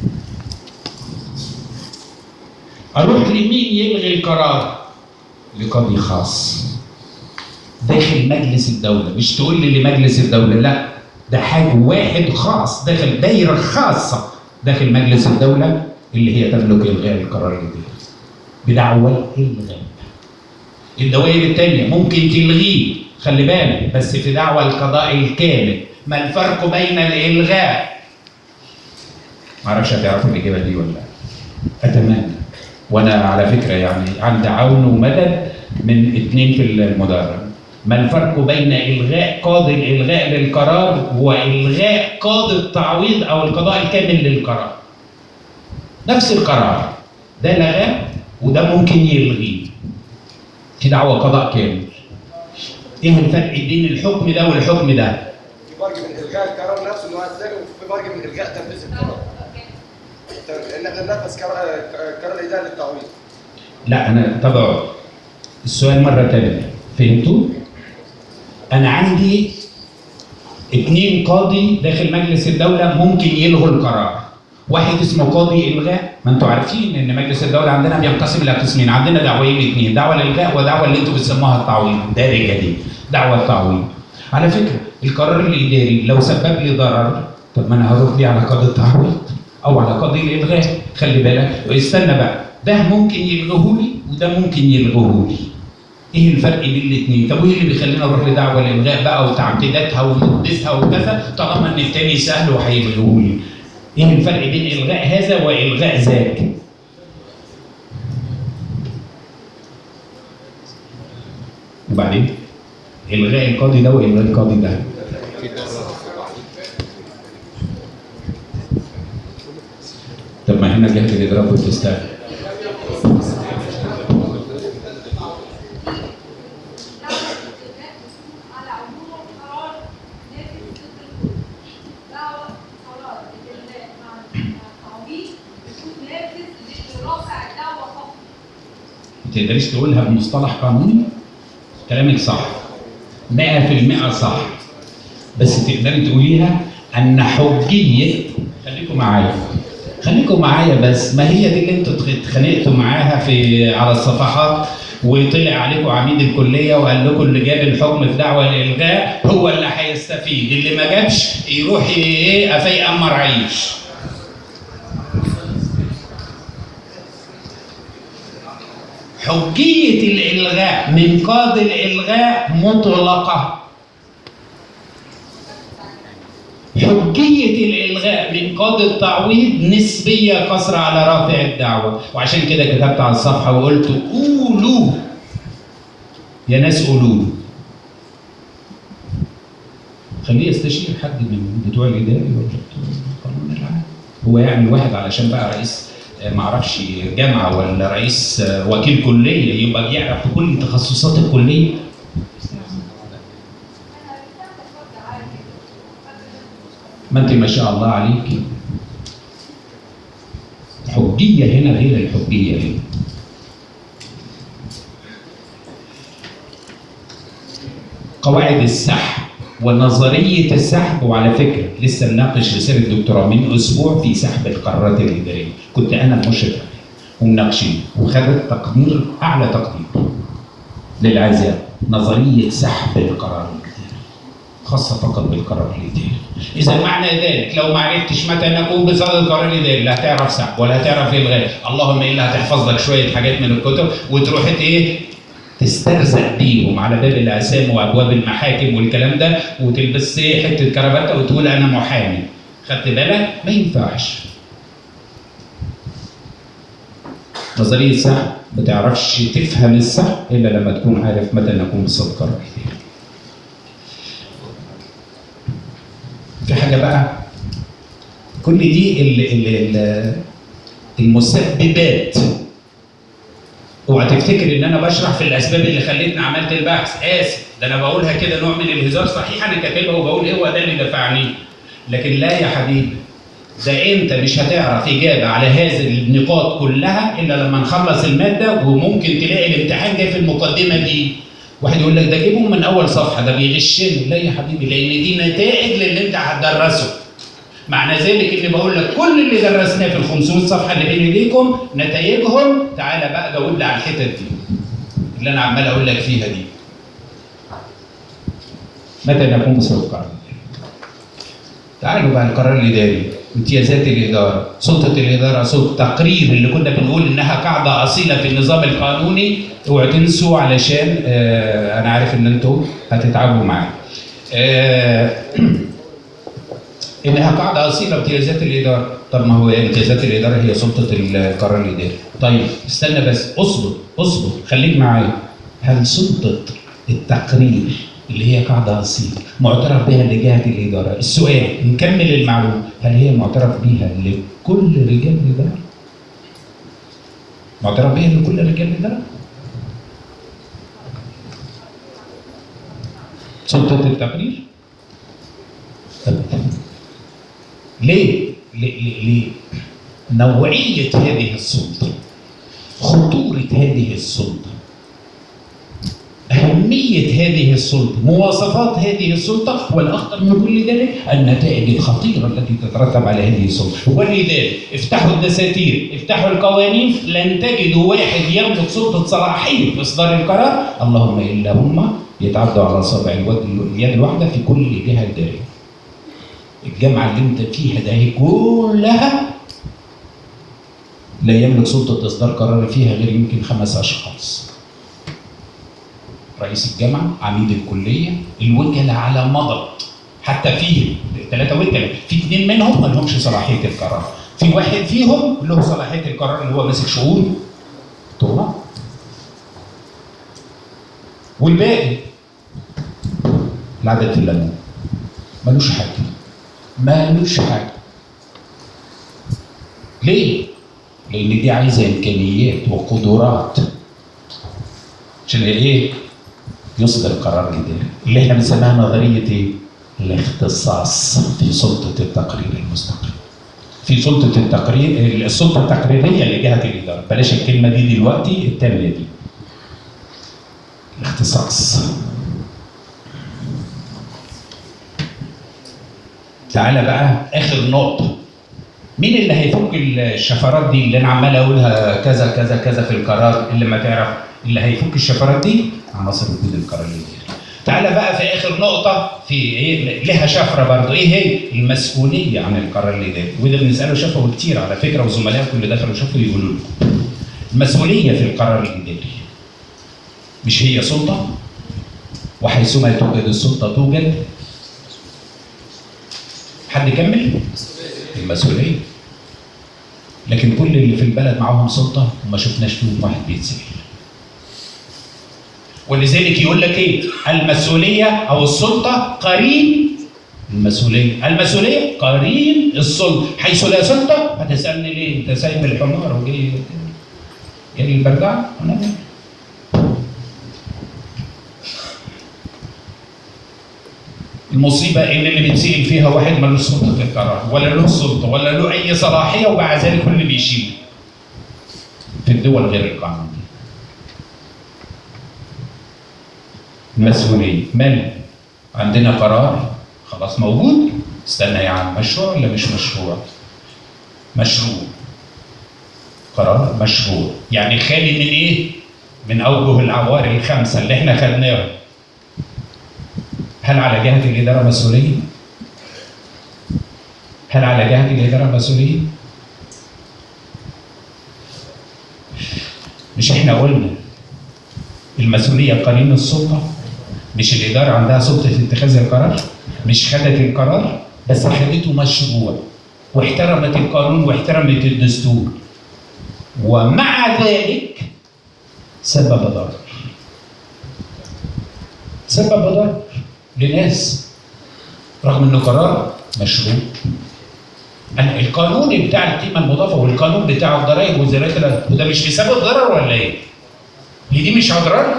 اروح لمين يلغي القرار؟ لقاضي خاص داخل مجلس الدوله. مش تقول لي لمجلس الدوله، لا، ده حاجه واحد خاص داخل دايره خاصه داخل مجلس الدوله اللي هي تملك الغاء القرار الاداري بدعوى الغاء. الدوائر الثانيه ممكن تلغيه، خلي بالك، بس في دعوى القضاء الكامل. ما الفرق بين الالغاء؟ معرفش هتعرفوا الاجابه دي ولا لا. اتمنى، وانا على فكره يعني عندي عون ومدد من اثنين في المدرج. ما الفرق بين الغاء قاضي الالغاء للقرار والغاء قاضي التعويض او القضاء الكامل للقرار؟ نفس القرار، ده لغاه وده ممكن يلغيه في دعوى قضاء كامل. ايه الفرق بين الحكم ده والحكم ده؟ في فرق بين الغاء القرار نفسه اللي هو الثاني، وفي فرق بين الغاء تنفيذ القرار. ان احنا ننفذ قرار الاداره للتعويض. لا انا طبعا السؤال مره ثانيه، فهمتوا؟ انا عندي اثنين قاضي داخل مجلس الدوله ممكن يلغوا القرار. واحد اسمه قاضي الغاء، ما انتوا عارفين ان مجلس الدوله عندنا بينقسم الى قسمين، عندنا دعوين اثنين، دعوه للغاء ودعوه اللي انتوا بتسموها التعويض، دارجه دي، دعوه التعويض. على فكره القرار الاداري لو سبب لي ضرر، طب ما انا هروح بيه على قاضي التعويض او على قاضي الالغاء. خلي بالك، واستنى بقى، ده ممكن يلغوه لي وده ممكن يلغوه لي. ايه الفرق بين الاثنين؟ طب وايه اللي بيخلينا نروح لدعوه الالغاء بقى وتعقيداتها ومدتها وكذا طالما ان الثاني سهل وهيلغوه لي؟ ايه الفرق بين الغاء هذا والغاء ذاك؟ وبعدين الغاء القاضي ده والغاء القاضي ده. طب ما هنا جهه الاداره كنت تستاهل. ما تقدريش تقولها بمصطلح قانوني؟ كلامك صح مئة في المئة صح، بس تقدري تقوليها ان حجيه، خليكم معايا خليكم معايا بس، ما هي دي اللي انتوا اتخانقتوا معاها في على الصفحات وطلع عليكم عميد الكليه وقال لكم اللي جاب الحكم في دعوى الالغاء هو اللي هيستفيد، اللي ما جابش يروح ايه افي امر عيش. حجيه الالغاء من قاضي الالغاء مطلقه. حجية الإلغاء من قاضي التعويض نسبية قصر على رافع الدعوة، وعشان كده كتبت على الصفحة وقلت قولوا يا ناس قولوا. خليه يستشير حد من بتوع الإداري ولا بتوع القانون العام. هو يعني الواحد علشان بقى رئيس معرفش جامعة ولا رئيس وكيل كلية يبقى بيعرف كل تخصصات الكلية؟ ما انت ما شاء الله عليك. الحجية هنا غير الحجية هنا. قواعد السحب ونظرية السحب، وعلى فكرة لسه مناقش رسالة دكتوراه من أسبوع في سحب القرارات الإدارية، كنت أنا المشرف ومناقشين وخدت تقدير أعلى تقدير للعزاء. نظرية سحب القرار خاصة فقط بالقرار الإداري. إذا معنى ذلك لو ما عرفتش متى نقوم بصدد القرار الإداري لا هتعرف سحب ولا هتعرف إلغاء، اللهم إلا هتحفظ لك شوية حاجات من الكتب وتروح إيه؟ تسترزق بيهم على باب الأسام وأبواب المحاكم والكلام ده، وتلبس إيه؟ حتة كرافته وتقول أنا محامي. خدت بالك؟ ما ينفعش. نظرية السحب ما تعرفش تفهم السحب إلا لما تكون عارف متى نكون بصوت قرار إداري. في حاجة بقى، كل دي ال ال المسببات. اوعى تفتكر ان انا بشرح في الاسباب اللي خلتني عملت البحث، اسف، ده انا بقولها كده نوع من الهزار، صحيح انا كاتبها وبقول ايه هو ده اللي دفعني، لكن لا يا حبيبي، ده انت مش هتعرف اجابه على هذه النقاط كلها الا لما نخلص الماده، وممكن تلاقي الامتحان جاي في المقدمه دي واحد يقول لك ده جيبهم من اول صفحه، ده بيغشني. لا يا حبيبي، لان دي نتائج للي انت هتدرسه. معنى ذلك اني بقول لك كل اللي درسناه في ال خمسمائة صفحه اللي بين ايديكم نتائجهم، تعالى بقى جاوب لي على الحتت دي اللي انا عمال اقول لك فيها دي. متى نكون بصوت قرار؟ تعالوا بقى القرار الاداري، امتيازات الاداره، سلطه الاداره، سلطه تقرير اللي كنا بنقول انها قاعده اصيله في النظام القانوني. اوعوا تنسوا علشان آه انا عارف ان انتم هتتعبوا معايا. آه انها قاعده اصيله امتيازات الاداره. طب ما هو امتيازات الاداره هي سلطه القرار الاداري. طيب استنى بس، اصبر اصبر خليك معايا. هل سلطه التقرير اللي هي قاعده اصيله معترف بها لجهه الاداره؟ السؤال نكمل المعلومه، هل هي معترف بها لكل رجال الاداره؟ معترف بها لكل رجال الاداره؟ سلطه التقرير؟ ابدا. ليه؟ ليه؟ نوعية هذه السلطة، خطورة هذه السلطة، أهمية هذه السلطة، مواصفات هذه السلطة، والأخطر من كل ذلك النتائج الخطيرة التي تترتب على هذه السلطة. ولذلك افتحوا الدساتير، افتحوا القوانين، لن تجدوا واحد يملك سلطة صلاحية إصدار القرار اللهم إلا هم يتعدوا على أصابع اليد الواحدة في كل جهة إدارية. الجامعة اللي انت فيها ده هي كلها لا يملك سلطة إصدار قرار فيها غير يمكن خمس أشخاص. رئيس الجامعة، عميد الكلية، الوكلاء على مضض، حتى فيه ثلاثة وكلاء، في اثنين منهم ما لهمش صلاحية القرار، في واحد فيهم له صلاحية القرار اللي هو ماسك شؤون طبعا. والباقي العدد في الليمون ملوش حاجة، مالوش حاجة. ليه؟ لأن دي عايزة إمكانيات وقدرات عشان إيه؟ يصدر قرار إداري اللي إحنا بنسميها نظرية إيه؟ الاختصاص في سلطة التقرير المستقل. في سلطة التقرير، السلطة التقريرية لجهة الإدارة، بلاش الكلمة دي دلوقتي، التانية دي. الاختصاص. تعالى بقى اخر نقطه، مين اللي هيفك الشفرات دي اللي انا عمال اقولها كذا كذا كذا في القرار؟ اللي ما تعرف اللي هيفك الشفرات دي عناصر وجود القرار الاداري. تعالى بقى في اخر نقطه، في ايه لها شفره برضه، ايه هي؟ المسؤوليه عن القرار الاداري. وده بنساله شفوي كتير على فكره، وزملائكم اللي دخلوا شفوي يقولوا لكم المسؤوليه في القرار الاداري مش هي سلطه؟ وحيثما توجد السلطه توجد، حد يكمل؟ المسؤولية. لكن كل اللي في البلد معاهم سلطة وما شفناش فيهم واحد بيتسأل. ولذلك يقول لك ايه؟ المسؤولية أو السلطة قرين المسؤولية، المسؤولية قرين السلطة، حيث لا سلطة هتسألني ليه؟ أنت سايب الحمار وجاي جاي البردعة؟ أنا مالي. المصيبه ان اللي بيتسال فيها واحد ملوش سلطه القرار ولا له سلطه ولا له اي صلاحيه، ومع ذلك كل اللي بيشيل في الدول غير القانونيه. المسؤوليه مال عندنا قرار خلاص موجود، استنى يا عم، مشروع ولا مش مشروع؟ مشروع. قرار مشروع يعني خالي من ايه؟ من اوجه العوار الخمسه اللي احنا خدناهم. هل على جهة الإدارة مسؤولية؟ هل على جهة الإدارة مسؤولية؟ مش احنا قلنا المسؤولية قرين السلطة؟ مش الإدارة عندها سلطة اتخاذ القرار؟ مش خدت القرار بس خدته مشروع واحترمت القانون واحترمت الدستور. ومع ذلك سبب ضرر. سبب ضرر لناس رغم انه قرار مشروع. أنا القانون بتاع القيمه المضافه والقانون بتاع الضرائب وزيادات وده مش بسبب ضرر ولا ايه؟ هي دي مش اضرار؟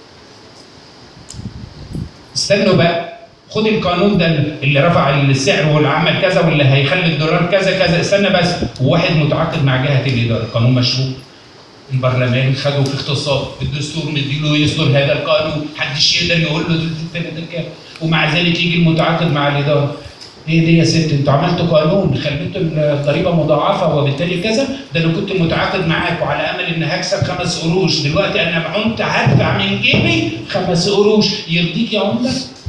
استنوا بقى، خد القانون ده اللي رفع السعر واللي عمل كذا واللي هيخلي الدولار كذا كذا، استنى بس، وواحد متعاقد مع جهه الاداره، القانون مشروع. البرلمان خده في اختصاص، الدستور مديله يصدر هذا القانون، محدش يقدر يقول له ده كام، ومع ذلك يجي المتعاقد مع الاداره. ايه دي يا ست؟ انتوا عملتوا قانون خليتوا الضريبه مضاعفه وبالتالي كذا، ده انا كنت متعاقد معاك وعلى امل ان هكسب خمس قروش، دلوقتي انا قمت هدفع من جيبي خمس قروش، يرضيك يا عمده؟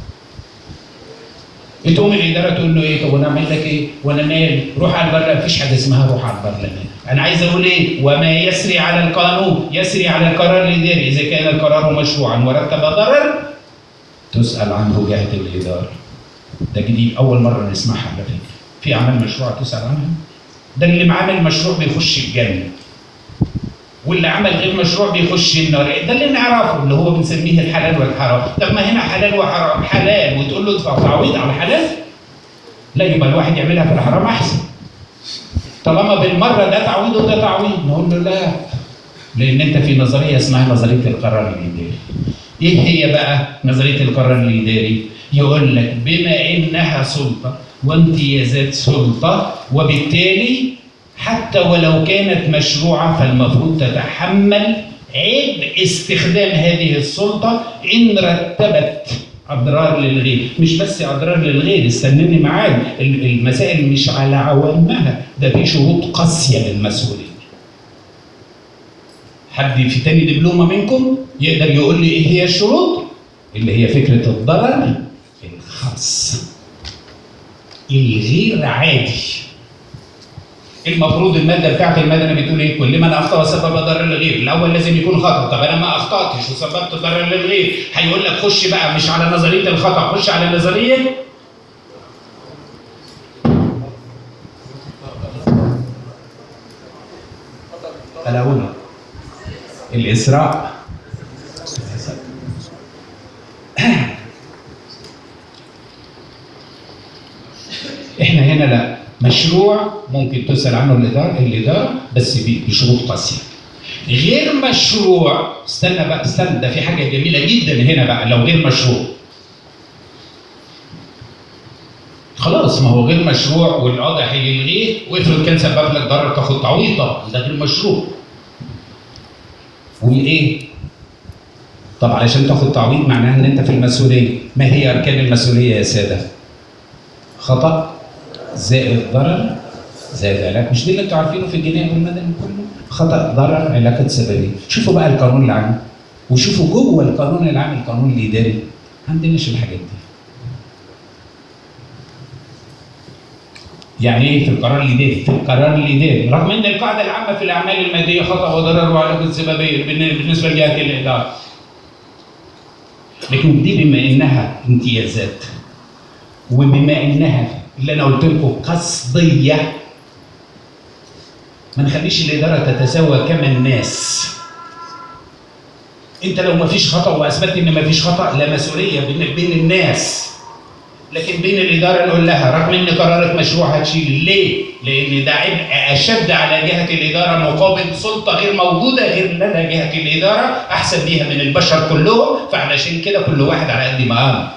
بتقوم الاداره تقول له ايه؟ طب وانا اعمل لك ايه؟ وانا مالي؟ روح على البرلمان. مفيش حاجه اسمها روح على البرلمان. انا عايز اقول ايه؟ وما يسري على القانون يسري على القرار الاداري، اذا كان القرار مشروعا ورتب ضرر تسال عنه جهه الاداره. ده جديد، اول مره نسمعها على فكره. في اعمال مشروع تسال عنها؟ ده اللي معامل مشروع بيخش الجنه، واللي عمل غير مشروع بيخش النار. ده اللي نعرفه اللي هو بنسميه الحلال والحرام. طب ما هنا حلال وحرام، حلال وتقول له ادفع تعويض على حلال؟ لا، يبقى الواحد يعملها في الحرام احسن. طالما بالمره ده تعويض وده تعويض، نقول له لا، لان انت في نظريه اسمها نظريه القرار الاداري. ايه هي بقى نظريه القرار الاداري؟ يقول لك بما انها سلطه وامتيازات سلطه، وبالتالي حتى ولو كانت مشروعه فالمفروض تتحمل عبء استخدام هذه السلطه ان رتبت اضرار للغير. مش بس اضرار للغير، استنوني معايا، المسائل مش على عوامها، ده في شروط قاسيه للمسؤولين. حد في تاني دبلومه منكم يقدر يقول لي ايه هي الشروط؟ اللي هي فكره الضرر الخاص الغير عادي. المفروض الماده بتاعت المدني بتقول ايه؟ كل من اخطا وسبب ضرر للغير، الاول لازم يكون خطا. طب انا ما اخطاتش وسببت ضرر للغير، هيقول لك خش بقى مش على نظريه الخطا، خش على نظريه الاول الاسراء. احنا هنا لا، مشروع ممكن تسأل عنه الإدارة الإدارة بس بشروط قاسية. غير مشروع، استنى بقى استنى، ده في حاجة جميلة جدا هنا بقى. لو غير مشروع خلاص، ما هو غير مشروع والقاضي هيلغيه، وافرض كان سبب لك ضرر تاخد تعويض، طبعا ده غير مشروع. وايه؟ طب علشان تاخد تعويض معناها ان انت في المسؤولية. ما هي أركان المسؤولية يا سادة؟ خطأ زائد ضرر زائد علاج. مش دي اللي انتوا عارفينه في الجنائي والمدني كله؟ خطأ ضرر علاقة سببية. شوفوا بقى القانون العام، وشوفوا جوه القانون العام القانون الإداري، عندناش الحاجات دي. يعني ايه في القرار الإداري؟ في القرار الإداري رغم ان القاعدة العامة في الأعمال المادية خطأ وضرر وعلاقة سببية بالنسبة لجهة الإدارة، لكن دي بما انها امتيازات وبما انها اللي انا قلت لكم قصديه، ما نخليش الاداره تتساوى كما الناس. انت لو ما فيش خطا واثبتت ان ما فيش خطا، لا مسؤوليه بين بين الناس، لكن بين الاداره نقول لها رغم ان قرارك مشروع هتشيل. ليه؟ لان ده عبء اشد على جهه الاداره مقابل سلطه غير موجوده غير لدى جهه الاداره احسن بيها من البشر كلهم، فعلشان كده كل واحد على قد ما قام.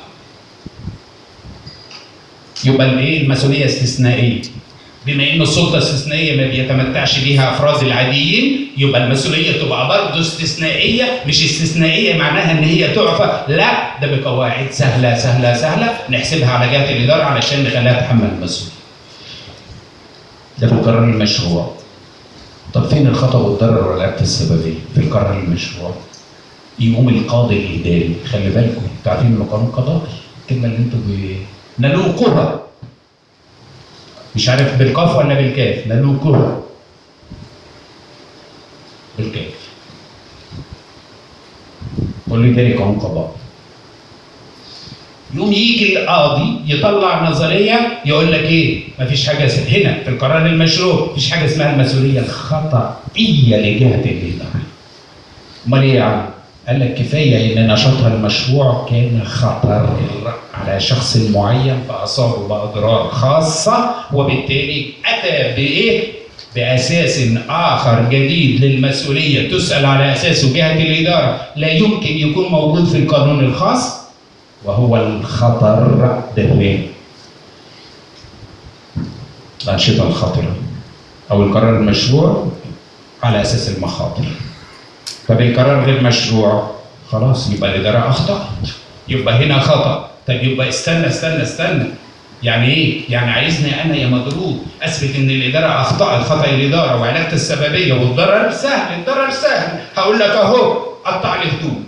يبقى الايه؟ المسؤوليه استثنائيه. بما ان السلطه استثنائيه ما بيتمتعش بيها افراد العاديين، يبقى المسؤوليه تبقى برضه استثنائيه. مش استثنائيه معناها ان هي تعفى، لا، ده بقواعد سهله سهله سهله نحسبها على جهه الاداره علشان نخليها تتحمل المسؤوليه. ده في القرار المشروع. طب فين الخطا والضرر والعلاقه السببيه في القرار المشروع؟ يقوم القاضي الاداري، خلي بالكم انتوا عارفين انه قانون قضائي، الكلمه اللي انتوا نلوقها، مش عارف بالقاف ولا بالكاف، نلوقها بالكاف. قول لي تاني قانون قضاء. يقوم يجي القاضي يطلع نظريه يقول لك ايه؟ مفيش حاجه هنا في القرار المشروع مفيش حاجه اسمها المسؤوليه الخطئيه لجهه الاداره. امال ايه يا عم؟ قال لك كفايه ان نشاطها المشروع كان خطر على شخص معين فاصابه باضرار خاصه، وبالتالي اتى بايه؟ باساس اخر جديد للمسؤوليه تسال على اساسه جهه الاداره لا يمكن يكون موجود في القانون الخاص، وهو الخطر بالرين. الانشطه الخطره او القرار المشروع على اساس المخاطر. طب القرار غير مشروع خلاص يبقى الاداره اخطات، يبقى هنا خطا. طب يبقى استنى استنى استنى يعني ايه؟ يعني عايزني انا يا مضروب اثبت ان الاداره اخطات خطا الاداره وعلاقه السببيه والضرر سهل، الضرر سهل، هقول لك اهو قطع لي هدوم.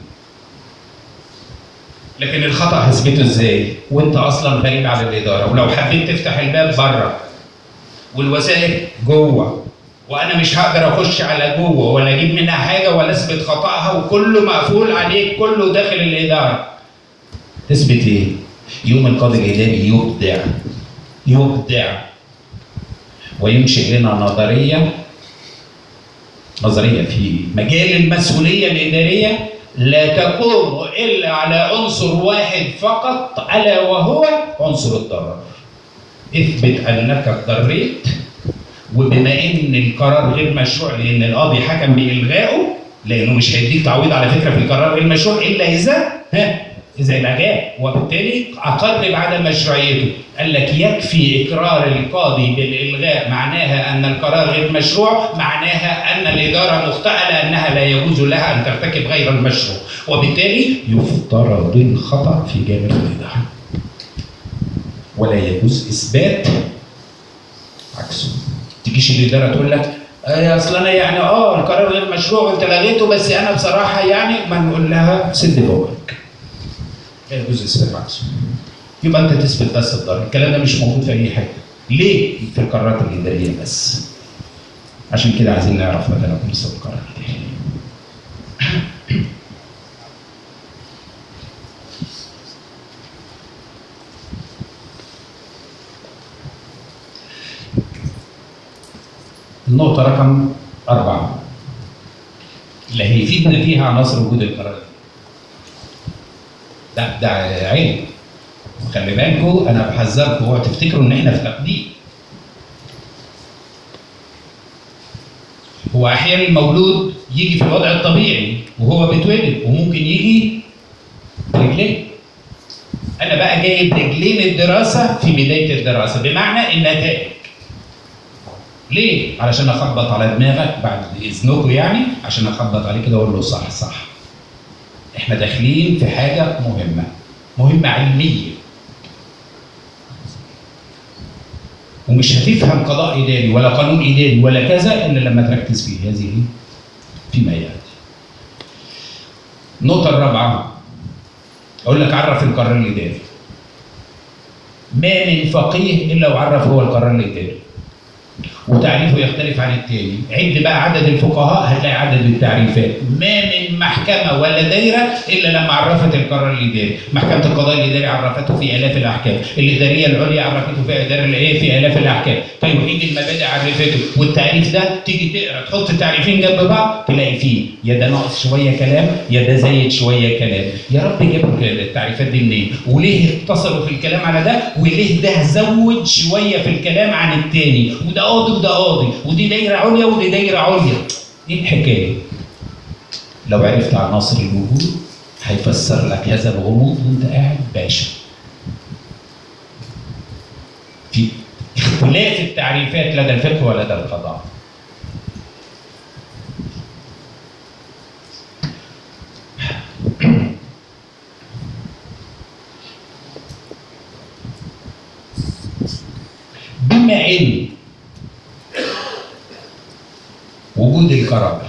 لكن الخطا هثبته ازاي؟ وانت اصلا غريب على الاداره، ولو حبيت تفتح الباب بره والوسائل جوه، وانا مش هقدر اخش على جوه ولا اجيب منها حاجه ولا اثبت خطاها، وكله مقفول عليك، كله داخل الاداره. تثبت ايه؟ يوم القاضي الاداري يبدع يبدع وينشئ لنا نظريه نظريه في مجال المسؤوليه الاداريه لا تقوم الا على عنصر واحد فقط، الا وهو عنصر الضرر. اثبت انك اتضريت، وبما ان القرار غير مشروع لان القاضي حكم بالغائه، لانه مش هيديك تعويض على فكره في القرار غير مشروع الا اذا ها اذا الغاء، وبالتالي اقر بعدم مشروعيته. قال لك يكفي اقرار القاضي بالالغاء معناها ان القرار غير مشروع، معناها ان الاداره مخطئه لانها لا يجوز لها ان ترتكب غير المشروع، وبالتالي يفترض الخطا في جانب الاداره ولا يجوز اثبات عكسه. تجيش الاداره تقول لك آه اصل انا يعني اه القرار غير مشروع وانت لغيته، بس انا بصراحه يعني ما نقول لها سد بوابك. لا يجوز اثبات عكسه. يبقى انت تثبت بس الضرر، الكلام ده مش موجود في اي حاجه. ليه؟ في القرارات الاداريه بس. عشان كده عايزين نعرف متى نكون صوت القرار الاداري. النقطة رقم أربعة اللي هيفيدنا فيها عناصر وجود القرار. ده ده عيب. خلي بالكم أنا بحذركم اوعوا تفتكروا إن إحنا في تقديم. هو أحيانا المولود يجي في الوضع الطبيعي وهو بيتولد، وممكن يجي برجلين. أنا بقى جايب رجلين الدراسة في بداية الدراسة، بمعنى النتائج. ليه؟ علشان اخبط على دماغك بعد اذنكم، يعني عشان اخبط عليه كده واقول له صح صح. احنا داخلين في حاجه مهمه، مهمه علميه. ومش هتفهم قضاء اداري ولا قانون اداري ولا كذا الا لما تركز فيه، هذه فيما ياتي. النقطه الرابعه اقول لك عرف القرار الاداري. ما من فقيه الا وعرف هو القرار الاداري، وتعريفه يختلف عن التاني. عد بقى عدد الفقهاء هتلاقي عدد التعريفات. ما من محكمة ولا دايرة إلا لما عرفت القرار الإداري. محكمة القضاء الإداري عرفته في آلاف الأحكام، الإدارية العليا عرفته في إدارة الإيه في آلاف الأحكام، توحيد المبادئ عرفته. والتعريف ده تيجي تقرا تحط التعريفين جنب بعض تلاقي فيه يا ده ناقص شوية كلام يا ده زايد شوية كلام. يا رب جابوا التعريفات دي منين؟ وليه اقتصروا في الكلام على ده؟ وليه ده زود شوية في الكلام عن التاني؟ وده قاضي وده قاضي، ودي دايره عليا ودي دايره عليا. ايه الحكايه؟ لو عرفت عناصر الوجود هيفسر لك هذا الغموض وانت قاعد باشا. في اختلاف التعريفات لدى الفقه ولدى القضاء. بما ان وجود القرار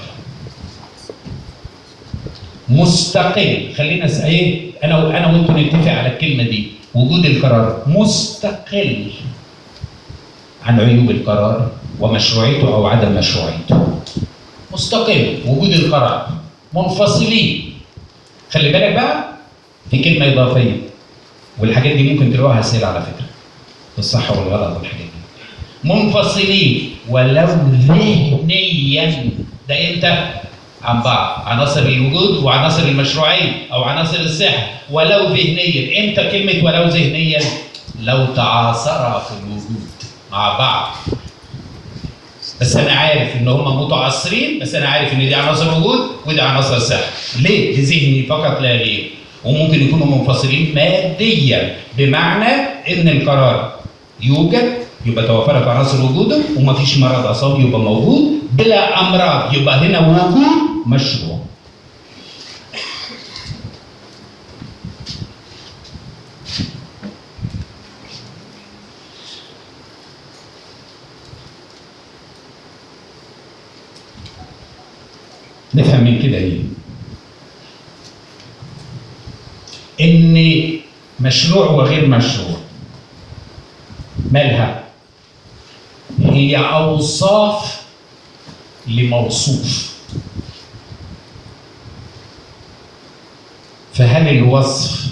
مستقل، خلينا ايه انا انا وانتم نتفق على الكلمه دي، وجود القرار مستقل عن عيوب القرار ومشروعيته او عدم مشروعيته. مستقل، وجود القرار منفصلين. خلي بالك بقى في كلمه اضافيه، والحاجات دي ممكن تلاقوها اسئله على فكره، الصح والغلط والحاجات دي. منفصلين ولو ذهنيا، ده امتى؟ عن بعض، عناصر الوجود وعناصر المشروعيه او عناصر الصحه. ولو ذهنيا، امتى كلمه ولو ذهنيا؟ لو تعاصرا في الوجود مع بعض. بس انا عارف ان هم متعاصرين، بس انا عارف ان دي عناصر وجود ودي عناصر صحه. ليه؟ لذهني فقط لا غير. وممكن يكونوا منفصلين ماديا، بمعنى ان القرار يوجد يبقى توفرت عناصر وجوده، ومفيش مرض اصاب يبقى موجود، بلا امراض يبقى هنا وجود مشروع. نفهم من كده ايه؟ ان مشروع وغير مشروع مالها؟ هي اوصاف لموصوف. فهل الوصف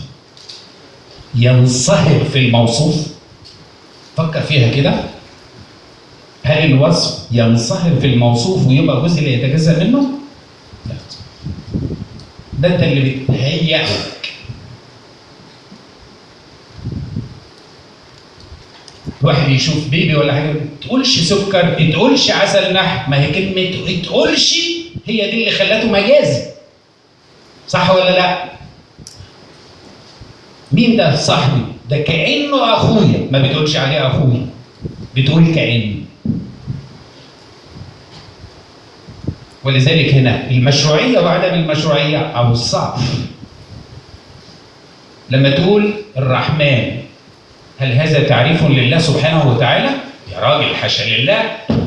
ينصهر في الموصوف؟ فكر فيها كده. هل الوصف ينصهر في الموصوف ويبقى جزء اللي يتجزأ منه؟ لا. ده انت اللي بتهيئه. واحد يشوف بيبي ولا حاجه، ما تقولش سكر، ما تقولش عسل نحل، ما هي كلمه ما تقولش هي دي اللي خلته مجازي. صح ولا لا؟ مين ده صاحبي؟ ده كانه اخويا، ما بتقولش عليه اخويا، بتقول كانه. ولذلك هنا المشروعيه وعدم المشروعيه اوصاف. لما تقول الرحمن، هل هذا تعريف لله سبحانه وتعالى؟ يا راجل حاشا لله.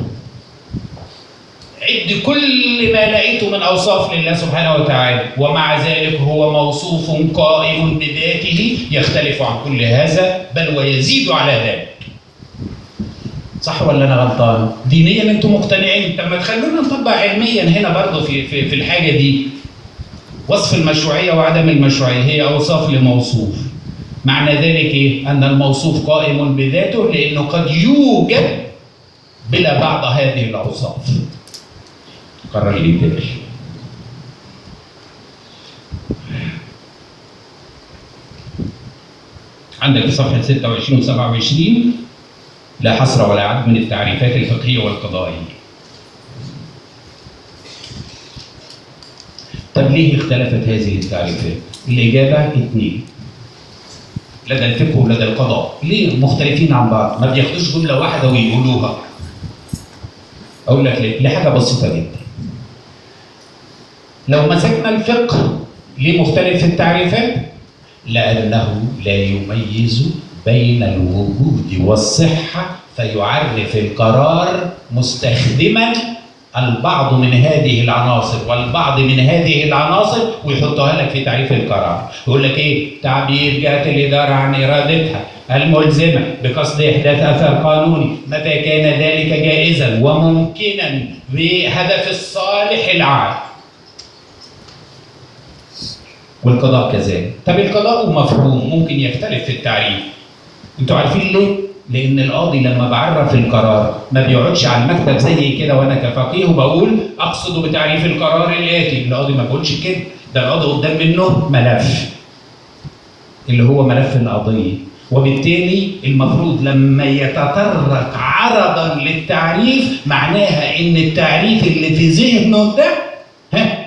عد كل ما لقيته من اوصاف لله سبحانه وتعالى، ومع ذلك هو موصوف قائم بذاته يختلف عن كل هذا، بل ويزيد على ذلك. صح ولا انا غلطان؟ دينيا انتم مقتنعين، طب ما تخلونا نطبق علميا هنا برضه في في في الحاجه دي. وصف المشروعيه وعدم المشروعيه هي اوصاف لموصوف. معنى ذلك ايه؟ ان الموصوف قائم بذاته، لانه قد يوجد بلا بعض هذه الاوصاف. قرر لي تاني. عندك في صفحه ستة وعشرين و سبعة وعشرين لا حصر ولا عد من التعريفات الفقهيه والقضائيه. طب ليه اختلفت هذه التعريفات؟ الاجابه اثنين. لدى الفقه ولدى القضاء. ليه مختلفين عن بعض؟ ما بياخدوش جمله واحده ويقولوها. اقول لك ليه؟ لحاجه بسيطه جدا. لو مسكنا الفقه ليه مختلف في التعريفات؟ لانه لا يميز بين الوجود والصحه، فيعرف القرار مستخدما البعض من هذه العناصر والبعض من هذه العناصر ويحطها لك في تعريف القرار. يقول لك ايه؟ تعبير جهة الإدارة عن إرادتها الملزمة بقصد إحداث أثر قانوني متى كان ذلك جائزا وممكنا بهدف الصالح العام. والقضاء كذلك. طب القضاء مفهوم ممكن يختلف في التعريف. انتوا عارفين ليه؟ لأن القاضي لما بعرف القرار ما بيقعدش على المكتب زي كده وأنا كفقيه وبقول أقصد بتعريف القرار الآتي، القاضي ما بيقولش كده، ده القاضي قدام منه ملف اللي هو ملف القضية، وبالتالي المفروض لما يتطرق عرضا للتعريف معناها إن التعريف اللي في ذهنه ده ها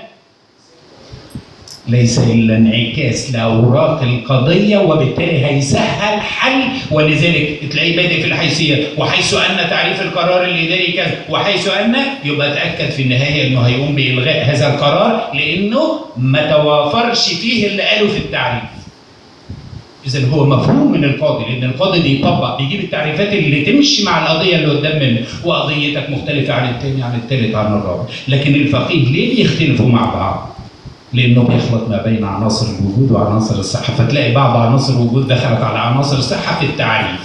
ليس إلا انعكاس لأوراق القضية، وبالتالي هيسهل حل. ولذلك تلاقيه بادئ في الحيثيات، وحيث أن تعريف القرار الإداري كذا، وحيث أن يبقى تأكد في النهاية إنه هيقوم بإلغاء هذا القرار لأنه ما توافرش فيه اللي قاله في التعريف. إذا هو مفهوم من القاضي، لأن القاضي بيطبق بيجيب التعريفات اللي تمشي مع القضية اللي قدام منه، وقضيتك مختلفة عن الثاني عن الثالث عن الرابع. لكن الفقيه ليه بيختلفوا مع بعض؟ لأنه بيخلط ما بين عناصر الوجود وعناصر الصحة، فتلاقي بعض عناصر الوجود دخلت على عناصر الصحة في التعريف.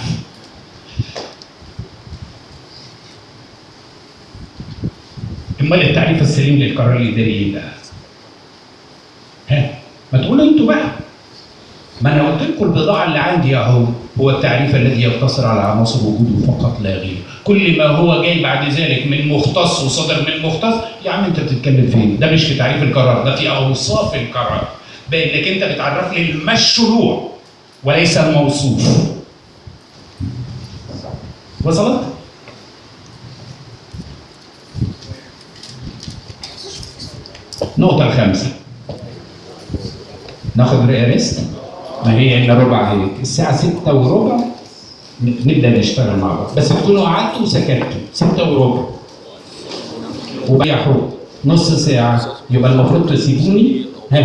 أمال التعريف السليم للقرار الإداري إيه بقى؟ ها؟ ما تقولوا أنتوا بقى. ما انا قلت لكم البضاعه اللي عندي اهو، هو التعريف الذي يقتصر على عناصر وجوده فقط لا غير. كل ما هو جاي بعد ذلك من مختص وصدر من مختص، يا عم انت بتتكلم فين؟ ده مش في تعريف القرار، ده في اوصاف القرار، بانك انت بتعرف لي المشروع وليس الموصوف. وصلت؟ النقطة الخامسة، ناخد ريست، ما هي إلا ربع هيك، الساعة ستة وربع نبدأ نشتغل مع بعض، بس تكونوا قعدتوا وسكتوا، ستة وربع وبيحوا نص ساعة، يبقى المفروض تسيبوني ها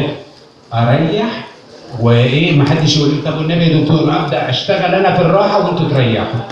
أريح، وإيه محدش يقول لي طب والنبي يا دكتور أبدأ أشتغل أنا في الراحة وأنتوا تريحوا.